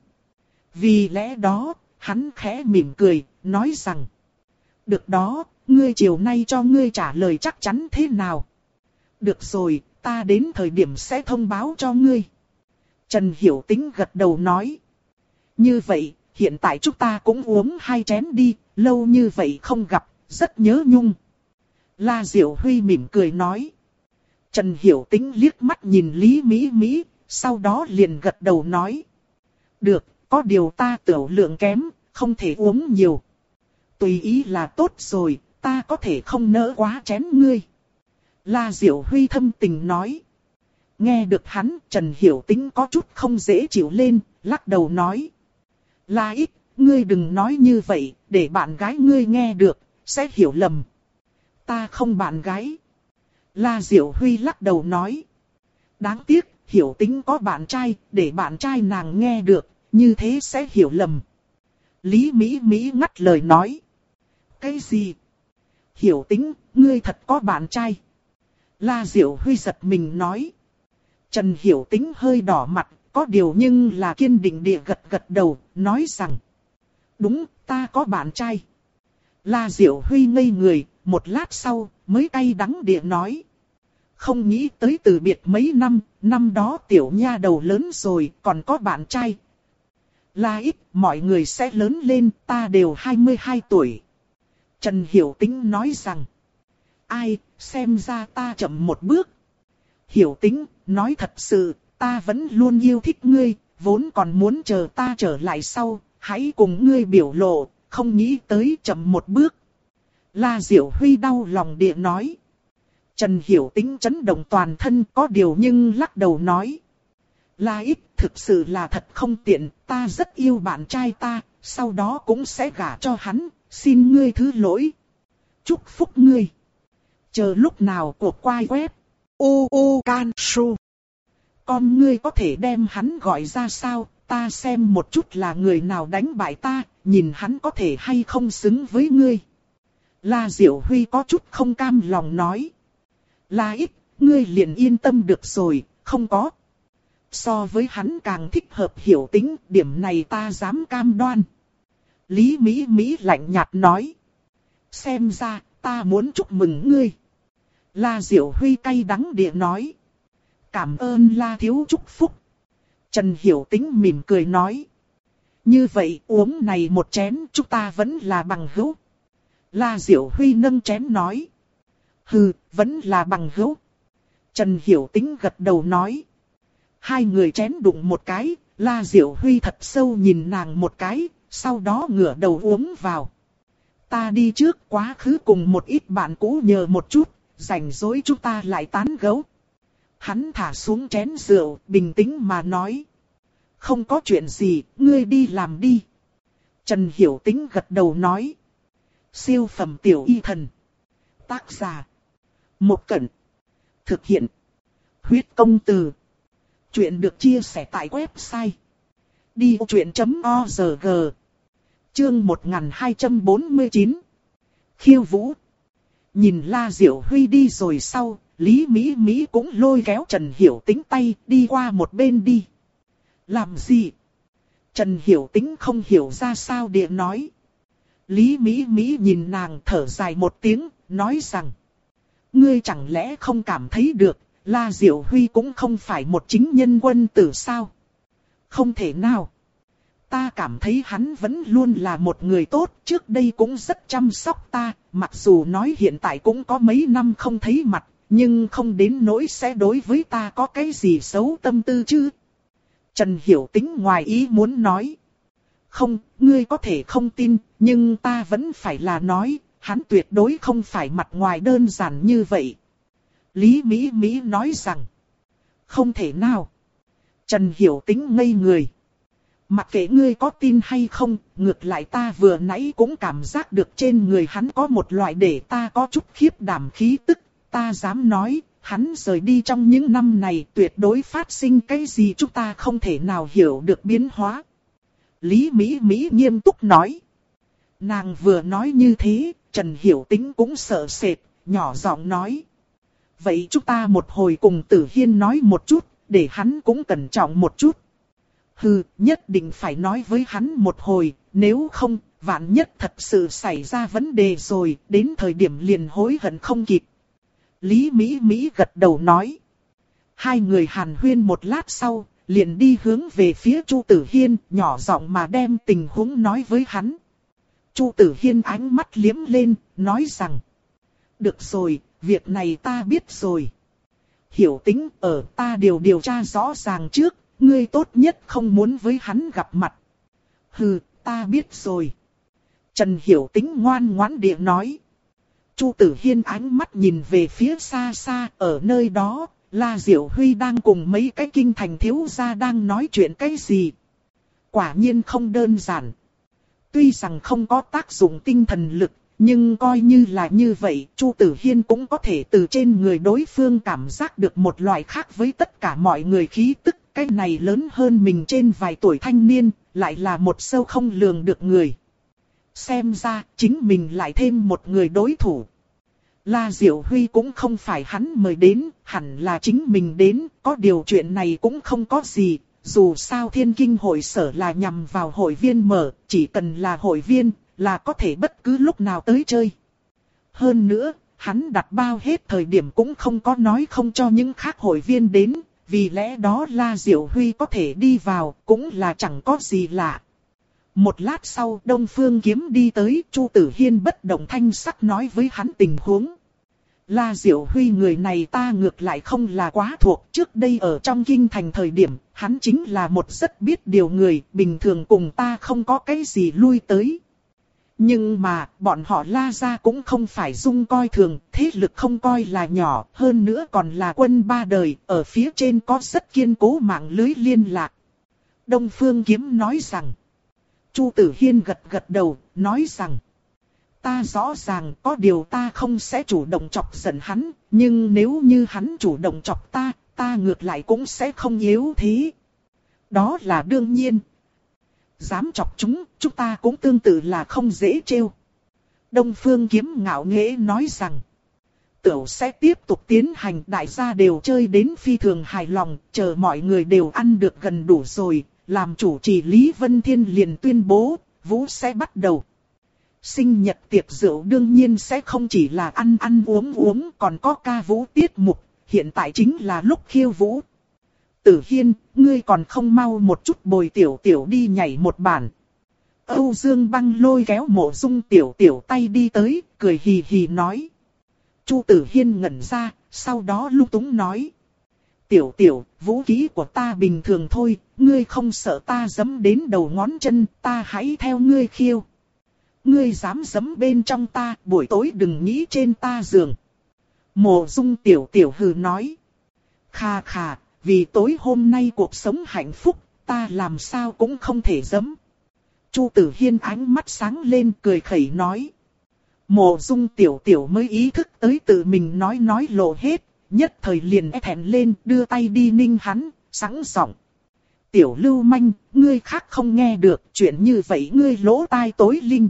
Vì lẽ đó, hắn khẽ mỉm cười, nói rằng. Được đó, ngươi chiều nay cho ngươi trả lời chắc chắn thế nào? Được rồi, ta đến thời điểm sẽ thông báo cho ngươi. Trần Hiểu Tĩnh gật đầu nói. Như vậy, hiện tại chúng ta cũng uống hai chén đi, lâu như vậy không gặp, rất nhớ nhung. La Diệu Huy mỉm cười nói. Trần Hiểu Tĩnh liếc mắt nhìn Lý Mỹ Mỹ, sau đó liền gật đầu nói. Được, có điều ta tiểu lượng kém, không thể uống nhiều. Tùy ý là tốt rồi, ta có thể không nỡ quá chén ngươi. La Diệu Huy thâm tình nói. Nghe được hắn, Trần Hiểu Tĩnh có chút không dễ chịu lên, lắc đầu nói. La Ít, ngươi đừng nói như vậy, để bạn gái ngươi nghe được, sẽ hiểu lầm. Ta không bạn gái. La Diệu Huy lắc đầu nói. Đáng tiếc, Hiểu Tĩnh có bạn trai, để bạn trai nàng nghe được, như thế sẽ hiểu lầm. Lý Mỹ Mỹ ngắt lời nói. Cái gì? Hiểu Tĩnh, ngươi thật có bạn trai? La Diệu Huy giật mình nói. Trần Hiểu Tĩnh hơi đỏ mặt, có điều nhưng là kiên định địa gật gật đầu, nói rằng. Đúng, ta có bạn trai. La Diệu Huy ngây người, một lát sau, mới cay đắng địa nói. Không nghĩ tới từ biệt mấy năm, năm đó tiểu nha đầu lớn rồi, còn có bạn trai. La Ít, mọi người sẽ lớn lên, ta đều hai mươi hai tuổi. Trần Hiểu Tĩnh nói rằng. Ai, xem ra ta chậm một bước. Hiểu Tĩnh, nói thật sự, ta vẫn luôn yêu thích ngươi, vốn còn muốn chờ ta trở lại sau, hãy cùng ngươi biểu lộ, không nghĩ tới chậm một bước. La Diệu Huy đau lòng địa nói. Trần Hiểu Tĩnh chấn động toàn thân, có điều nhưng lắc đầu nói. La Ít, thực sự là thật không tiện, ta rất yêu bạn trai ta, sau đó cũng sẽ gả cho hắn, xin ngươi thứ lỗi. Chúc phúc ngươi. Chờ lúc nào cuộc quay web. U U Can Su. Con ngươi có thể đem hắn gọi ra sao, ta xem một chút là người nào đánh bại ta, nhìn hắn có thể hay không xứng với ngươi. La Diệu Huy có chút không cam lòng nói. La Ít, ngươi liền yên tâm được rồi, không có. So với hắn càng thích hợp Hiểu Tĩnh, điểm này ta dám cam đoan. Lý Mỹ Mỹ lạnh nhạt nói. Xem ra, ta muốn chúc mừng ngươi. La Diệu Huy cay đắng địa nói. Cảm ơn La thiếu chúc phúc. Trần Hiểu Tĩnh mỉm cười nói. Như vậy uống này một chén chúng ta vẫn là bằng hữu. La Diệu Huy nâng chén nói. Hừ, vẫn là bằng hữu. Trần Hiểu Tĩnh gật đầu nói. Hai người chén đụng một cái, La Diệu Huy thật sâu nhìn nàng một cái, sau đó ngửa đầu uống vào. Ta đi trước quá khứ cùng một ít bạn cũ nhờ một chút, rảnh rỗi chúng ta lại tán gẫu. Hắn thả xuống chén rượu, bình tĩnh mà nói. Không có chuyện gì, ngươi đi làm đi. Trần Hiểu Tĩnh gật đầu nói. Siêu phẩm tiểu y thần. Tác giả. Một Cẩn. Thực hiện. Huyết công từ. Chuyện được chia sẻ tại website. đi ô chuyện chấm o rờ giê. Chương một nghìn hai trăm bốn mươi chín. Khiêu vũ. Nhìn La Diệu Huy đi rồi sau, Lý Mỹ Mỹ cũng lôi kéo Trần Hiểu Tĩnh tay đi qua một bên đi. Làm gì? Trần Hiểu Tĩnh không hiểu ra sao địa nói. Lý Mỹ Mỹ nhìn nàng thở dài một tiếng, nói rằng. Ngươi chẳng lẽ không cảm thấy được, La Diệu Huy cũng không phải một chính nhân quân tử sao? Không thể nào. Ta cảm thấy hắn vẫn luôn là một người tốt, trước đây cũng rất chăm sóc ta, mặc dù nói hiện tại cũng có mấy năm không thấy mặt, nhưng không đến nỗi sẽ đối với ta có cái gì xấu tâm tư chứ. Trần Hiểu Tĩnh ngoài ý muốn nói. Không, ngươi có thể không tin, nhưng ta vẫn phải là nói, hắn tuyệt đối không phải mặt ngoài đơn giản như vậy. Lý Mỹ Mỹ nói rằng. Không thể nào. Trần Hiểu Tĩnh ngây người. Mặc kệ ngươi có tin hay không, ngược lại ta vừa nãy cũng cảm giác được trên người hắn có một loại để ta có chút khiếp đảm khí tức. Ta dám nói, hắn rời đi trong những năm này tuyệt đối phát sinh cái gì chúng ta không thể nào hiểu được biến hóa. Lý Mỹ Mỹ nghiêm túc nói. Nàng vừa nói như thế, Trần Hiểu Tĩnh cũng sợ sệt, nhỏ giọng nói. Vậy chúng ta một hồi cùng Tử Hiên nói một chút, để hắn cũng cẩn trọng một chút. Hừ, nhất định phải nói với hắn một hồi, nếu không, vạn nhất thật sự xảy ra vấn đề rồi, đến thời điểm liền hối hận không kịp. Lý Mỹ Mỹ gật đầu nói. Hai người hàn huyên một lát sau, liền đi hướng về phía Chu Tử Hiên, nhỏ giọng mà đem tình huống nói với hắn. Chu Tử Hiên ánh mắt liếm lên, nói rằng. Được rồi, việc này ta biết rồi. Hiểu Tĩnh ở ta đều điều tra rõ ràng trước, ngươi tốt nhất không muốn với hắn gặp mặt. Hừ, ta biết rồi. Trần Hiểu Tĩnh ngoan ngoãn địa nói. Chu Tử Hiên ánh mắt nhìn về phía xa xa, ở nơi đó, La Diệu Huy đang cùng mấy cái kinh thành thiếu gia đang nói chuyện cái gì. Quả nhiên không đơn giản. Tuy rằng không có tác dụng tinh thần lực, nhưng coi như là như vậy, Chu Tử Hiên cũng có thể từ trên người đối phương cảm giác được một loại khác với tất cả mọi người khí tức. Cái này lớn hơn mình trên vài tuổi thanh niên, lại là một sâu không lường được người. Xem ra, chính mình lại thêm một người đối thủ. La Diệu Huy cũng không phải hắn mời đến, hẳn là chính mình đến, có điều chuyện này cũng không có gì. Dù sao Thiên Kinh hội sở là nhằm vào hội viên mở, chỉ cần là hội viên, là có thể bất cứ lúc nào tới chơi. Hơn nữa, hắn đặt bao hết thời điểm cũng không có nói không cho những khác hội viên đến, vì lẽ đó La Diệu Huy có thể đi vào, cũng là chẳng có gì lạ. Một lát sau, Đông Phương Kiếm đi tới, Chu Tử Hiên bất động thanh sắc nói với hắn tình huống. La Diệu Huy người này ta ngược lại không là quá thuộc, trước đây ở trong kinh thành thời điểm, hắn chính là một rất biết điều người, bình thường cùng ta không có cái gì lui tới. Nhưng mà, bọn họ La gia cũng không phải dung coi thường, thế lực không coi là nhỏ, hơn nữa còn là quân ba đời, ở phía trên có rất kiên cố mạng lưới liên lạc. Đông Phương Kiếm nói rằng, Chu Tử Hiên gật gật đầu, nói rằng, ta rõ ràng có điều ta không sẽ chủ động chọc giận hắn, nhưng nếu như hắn chủ động chọc ta, ta ngược lại cũng sẽ không yếu thế. Đó là đương nhiên. Dám chọc chúng, chúng ta cũng tương tự là không dễ trêu. Đông Phương Kiếm ngạo nghễ nói rằng, tửu sẽ tiếp tục tiến hành, đại gia đều chơi đến phi thường hài lòng, chờ mọi người đều ăn được gần đủ rồi, làm chủ trì Lý Vân Thiên liền tuyên bố, vũ sẽ bắt đầu. Sinh nhật tiệc rượu đương nhiên sẽ không chỉ là ăn ăn uống uống, còn có ca vũ tiết mục, hiện tại chính là lúc khiêu vũ. Tử Hiên, ngươi còn không mau một chút bồi tiểu tiểu đi nhảy một bản. Âu Dương Băng lôi kéo Mộ Dung tiểu tiểu tay đi tới, cười hì hì nói. Chu Tử Hiên ngẩn ra, sau đó lung túng nói. Tiểu tiểu, vũ khí của ta bình thường thôi, ngươi không sợ ta giẫm đến đầu ngón chân, ta hãy theo ngươi khiêu. Ngươi dám giẫm bên trong ta, buổi tối đừng nghĩ trên ta giường. Mộ Dung tiểu tiểu hừ nói. Khà khà, vì tối hôm nay cuộc sống hạnh phúc, ta làm sao cũng không thể giẫm. Chu Tử Hiên ánh mắt sáng lên cười khẩy nói. Mộ Dung tiểu tiểu mới ý thức tới tự mình nói nói lộ hết, nhất thời liền e thẹn lên đưa tay đi ninh hắn, sẵn giọng. Tiểu lưu manh, ngươi khác không nghe được, chuyện như vậy ngươi lỗ tai tối linh.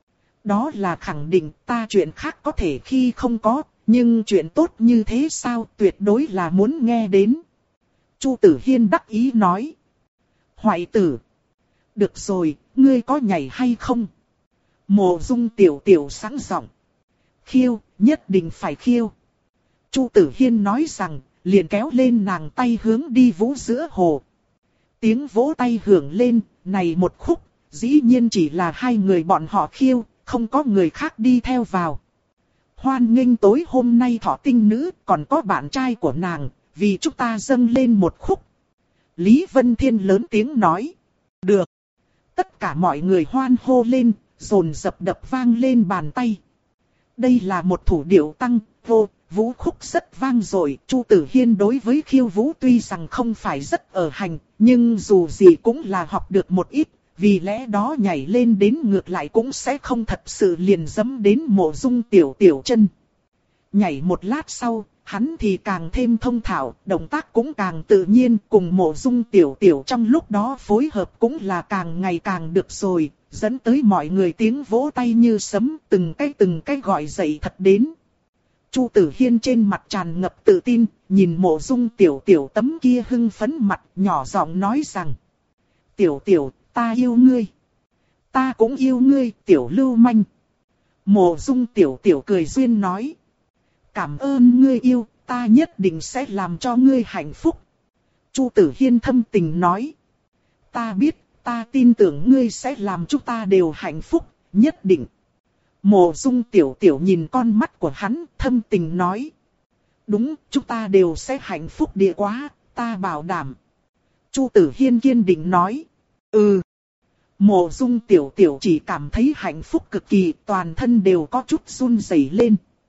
Đó là khẳng định, ta chuyện khác có thể khi không có, nhưng chuyện tốt như thế sao tuyệt đối là muốn nghe đến. Chu Tử Hiên đắc ý nói. Hoại tử. Được rồi, ngươi có nhảy hay không? Mộ Dung tiểu tiểu sẵn giọng. Khiêu, nhất định phải khiêu. Chu Tử Hiên nói rằng, liền kéo lên nàng tay hướng đi vũ giữa hồ. Tiếng vỗ tay hưởng lên, này một khúc, dĩ nhiên chỉ là hai người bọn họ khiêu, không có người khác đi theo vào. Hoan nghênh tối hôm nay thọ tinh nữ, còn có bạn trai của nàng, vì chúng ta dâng lên một khúc. Lý Vân Thiên lớn tiếng nói. Được. Tất cả mọi người hoan hô lên, dồn dập đập vang lên bàn tay. Đây là một thủ điệu tăng, vô, vũ khúc rất vang dội. Chu Tử Hiên đối với khiêu vũ tuy rằng không phải rất ở hành, nhưng dù gì cũng là học được một ít. Vì lẽ đó nhảy lên đến ngược lại cũng sẽ không thật sự liền dẫm đến Mộ Dung tiểu tiểu chân. Nhảy một lát sau, hắn thì càng thêm thông thạo, động tác cũng càng tự nhiên, cùng Mộ Dung tiểu tiểu trong lúc đó phối hợp cũng là càng ngày càng được rồi, dẫn tới mọi người tiếng vỗ tay như sấm, từng cái từng cái gọi dậy thật đến. Chu Tử Hiên trên mặt tràn ngập tự tin, nhìn Mộ Dung tiểu tiểu tấm kia hưng phấn mặt, nhỏ giọng nói rằng: Tiểu tiểu, ta yêu ngươi. Ta cũng yêu ngươi, tiểu lưu manh. Mộ Dung tiểu tiểu cười duyên nói: Cảm ơn ngươi yêu, ta nhất định sẽ làm cho ngươi hạnh phúc. Chu Tử Hiên thâm tình nói: Ta biết, ta tin tưởng ngươi sẽ làm chúng ta đều hạnh phúc, nhất định. Mộ Dung tiểu tiểu nhìn con mắt của hắn, thâm tình nói: Đúng, chúng ta đều sẽ hạnh phúc địa quá, ta bảo đảm. Chu Tử Hiên kiên định nói: Ừ. Mộ Dung tiểu tiểu chỉ cảm thấy hạnh phúc cực kỳ, toàn thân đều có chút run rẩy lên.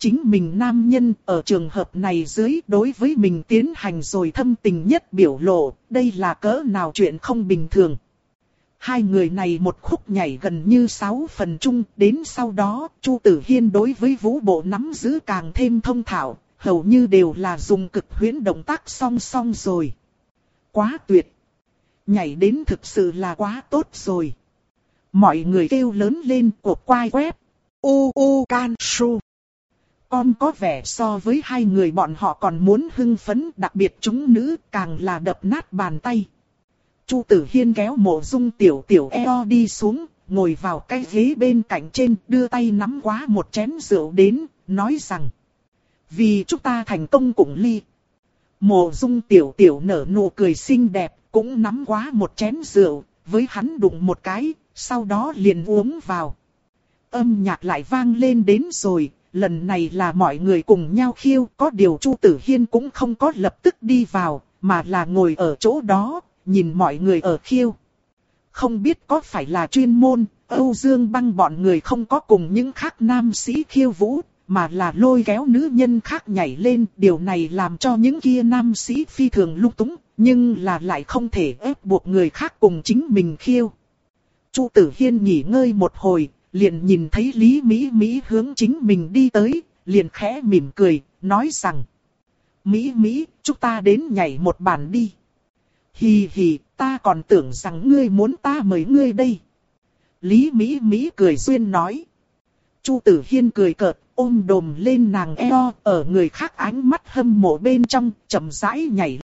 chính mình nam nhân ở trường hợp này dưới đối với mình tiến hành rồi thâm tình nhất biểu lộ, đây là cỡ nào chuyện không bình thường. Hai người này một khúc nhảy gần như sáu phần chung, đến sau đó, Chu Tử Hiên đối với vũ bộ nắm giữ càng thêm thông thạo, hầu như đều là dùng cực huyễn động tác song song rồi. Quá tuyệt! Nhảy đến thực sự là quá tốt rồi. Mọi người kêu lớn lên cuộc quay web. U U Can Su. Con có vẻ so với hai người bọn họ còn muốn hưng phấn, đặc biệt chúng nữ càng là đập nát bàn tay. Chu Tử Hiên kéo Mộ Dung tiểu tiểu eo đi xuống, ngồi vào cái ghế bên cạnh trên, đưa tay nắm quá một chén rượu đến, nói rằng: vì chúng ta thành công cùng ly. Mộ Dung tiểu tiểu nở nụ cười xinh đẹp, cũng nắm quá một chén rượu, với hắn đụng một cái, sau đó liền uống vào. Âm nhạc lại vang lên đến rồi, lần này là mọi người cùng nhau khiêu, có điều Chu Tử Hiên cũng không có lập tức đi vào, mà là ngồi ở chỗ đó, nhìn mọi người ở khiêu. Không biết có phải là chuyên môn, Âu Dương Băng bọn người không có cùng những khác nam sĩ khiêu vũ, mà là lôi kéo nữ nhân khác nhảy lên, điều này làm cho những kia nam sĩ phi thường lung túng, nhưng là lại không thể ép buộc người khác cùng chính mình khiêu. Chu Tử Hiên nghỉ ngơi một hồi, liền nhìn thấy Lý Mỹ Mỹ hướng chính mình đi tới, liền khẽ mỉm cười, nói rằng: Mỹ Mỹ, chúng ta đến nhảy một bản đi. Hì hì, ta còn tưởng rằng ngươi muốn ta mời ngươi đây. Lý Mỹ Mỹ cười duyên nói. Chu Tử Hiên cười cợt, ôm đồm lên nàng eo, ở người khác ánh mắt hâm mộ bên trong, chậm rãi nhảy